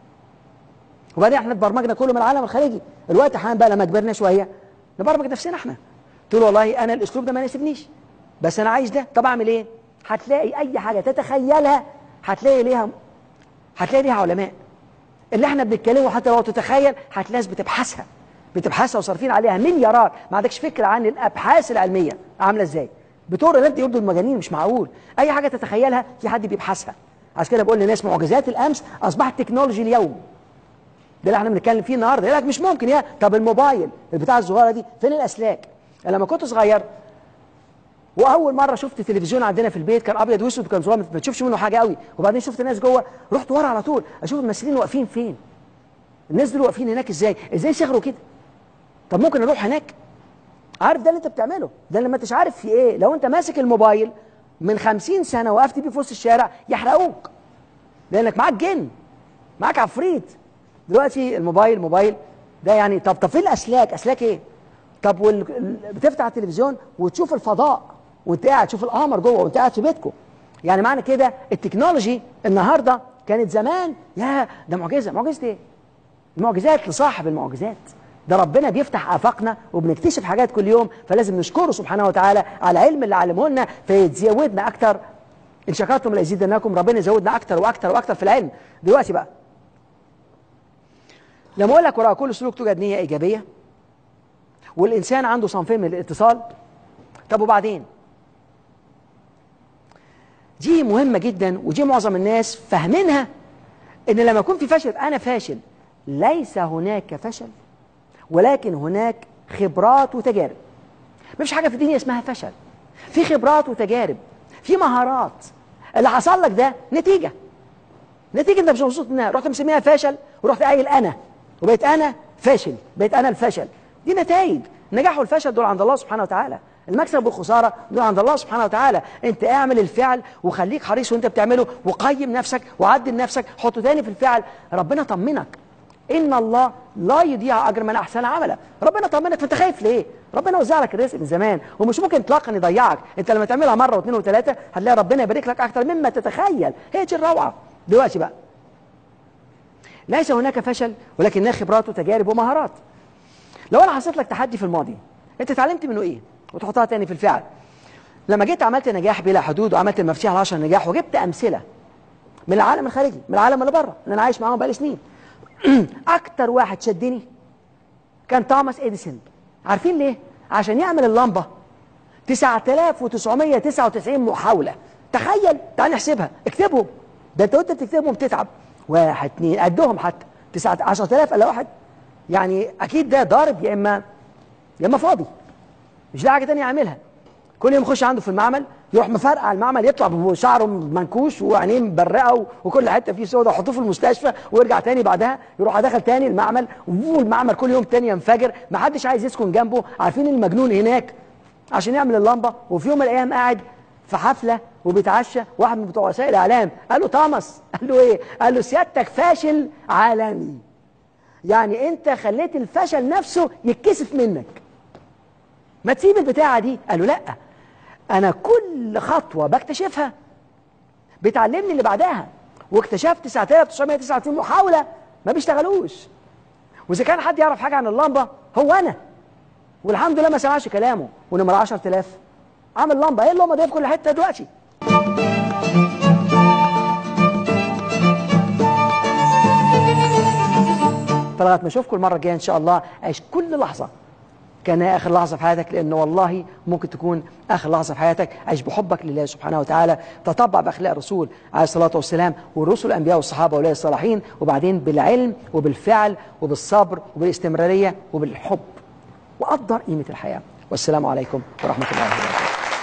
[SPEAKER 1] وبعدين احنا اتبرمجنا كله من العالم الخارجي. الوقت حان بقى لما كبرنا شوية نبرمج نفسنا احنا. تقول والله انا الاسلوب ده ما يناسبنيش، بس انا عايز ده. طب اعمل ايه؟ هتلاقي اي حاجة تتخيلها هتلاقي ليها هتلاقي ليها علماء. اللي احنا بنتكلمه حتى لو تتخيل هتلاقي ناس بتبحثها بتبحثها وصارفين عليها مليارات. ما عندكش فكرة عن الابحاث العلمية عاملة ازاي. بتقول انت يبدو المجانين، مش معقول. اي حاجة تتخيلها في حد بيبحثها. عشان كده بقول للناس معجزات الامس اصبحت تكنولوجي اليوم. اللي احنا بنتكلم فيه النهارده. يقول لك مش ممكن. يا طب الموبايل البتاع الصغيره دي فين الاسلاك؟ لما كنت صغير واول مره شفت تلفزيون عندنا في البيت كان ابيض واسود وكان صغير ما تشوفش منه حاجه قوي، وبعدين شفت ناس جوه رحت ورا على طول اشوف الممثلين واقفين فين. الناس دول واقفين هناك ازاي؟ ازاي صغروا كده؟ طب ممكن اروح هناك؟ عارف ده اللي انت بتعمله؟ ده لما انتش عارف في ايه. لو انت ماسك الموبايل من خمسين سنه وقفت بيه في وسط الشارع يحرقوك، لانك معاك جن، معاك عفريت. دلوقتي الموبايل موبايل ده يعني طب طب فين الاسلاك؟ اسلاك ايه؟ طب وال... بتفتح التلفزيون وتشوف الفضاء وانت قاعد تشوف القمر جوه وانت قاعد في بيتكم. يعني معنى كده التكنولوجي النهارده كانت زمان يا ده معجزه. معجزه ايه؟ المعجزات لصاحب المعجزات. ده ربنا بيفتح آفاقنا وبنكتشف حاجات كل يوم، فلازم نشكره سبحانه وتعالى على العلم اللي علمه لنا فيزودنا اكتر. ان شكرتم لازيدنكم، ربنا يزودنا اكتر واكتر واكتر في العلم. دلوقتي بقى لما اقول لك وراء كل سلوك توجد نيه ايجابيه، والانسان عنده صنفين من الاتصال، طب وبعدين؟ دي مهمه جدا، ودي معظم الناس فاهمينها ان لما يكون في فشل انا فاشل. ليس هناك فشل، ولكن هناك خبرات وتجارب. مفيش حاجه في الدنيا اسمها فشل، في خبرات وتجارب، في مهارات. اللي حصل لك ده نتيجه نتيجه انت مش مبسوط منها، رحت مسميها فشل ورحت قايل انا وبقيت انا فاشل، بقيت انا الفشل. دي نتائج. النجاح والفشل دول عند الله سبحانه وتعالى، المكسب والخساره دول عند الله سبحانه وتعالى. انت اعمل الفعل وخليك حريص وانت بتعمله، وقيم نفسك وعدل نفسك، حطه تاني في الفعل. ربنا طمنك، ان الله لا يضيع اجر من احسن عملا. ربنا طمنك، فانت خايف ليه؟ ربنا وزع لك الرزق من زمان ومش ممكن اطلاقا يضيعك. انت لما تعملها مره واثنين وثلاثه هتلاقي ربنا يبارك لك اكتر مما تتخيل. هي دي الروعه. دلوقتي بقى ليس هناك فشل، ولكن هناك خبرات وتجارب ومهارات. لو انا حطيت لك تحدي في الماضي، انت اتعلمت منه ايه؟ وتحطها تاني في الفعل. لما جيت عملت نجاح بلا حدود وعملت المفاتيح العشر نجاح وجبت امثله من العالم الخارجي، من العالم اللي بره اللي انا عايش معاهم بقالي سنين. اكتر واحد شدني كان توماس اديسون. عارفين ليه؟ عشان يعمل اللمبه تسعة آلاف وتسعمائة وتسعة وتسعين محاوله. تخيل، تعال نحسبها، اكتبهم. ده انت وانت بتكتبهم بتتعب. واحد اثنين قدهم حتى تسعة عشرة آلاف الا واحد. يعني اكيد ده ضارب يا اما يا اما فاضي، مش لاقي حاجه ثانيه يعملها. كل يوم يخش عنده في المعمل يروح مفرقع المعمل، يطلع بشعره منكوش وعينيه مبرقه وكل حته فيه سودا، ويحطوه في المستشفى ويرجع تاني بعدها يروح داخل تاني المعمل، والمعمل كل يوم تاني ينفجر، ما حدش عايز يسكن جنبه. عارفين المجنون هناك عشان يعمل اللمبه، وفي يوم من الايام قاعد في حفله وبيتعشى، واحد من بتوع وسائل الاعلام قال له توماس، قال له ايه؟ قال له سيادتك فاشل عالمي، يعني انت خليت الفشل نفسه يتكسف منك، ما تسيب البتاعه دي. قال له لا، انا كل خطوه بكتشفها بتعلمني اللي بعدها، واكتشفت تسعة آلاف وتسعمائة وتسعة وتسعين محاوله ما بيشتغلوش. واذا كان حد يعرف حاجه عن اللمبه هو انا، والحمد لله ما سمعش كلامه. ونمره عشرة آلاف عامل لمبه، ايه اللمبه دي في كل حته دلوقتي. فلغايه ما اشوفكم المره الجايه ان شاء الله، عيش كل لحظه كانها اخر لحظه في حياتك، لانه والله ممكن تكون اخر لحظه في حياتك. عيش بحبك لله سبحانه وتعالى، تطبع باخلاق الرسول عليه الصلاه والسلام والرسل الانبياء والصحابه واولياء الصالحين، وبعدين بالعلم وبالفعل وبالصبر وبالاستمراريه وبالحب، وقدر قيمه الحياه. والسلام عليكم ورحمه الله وبركاته.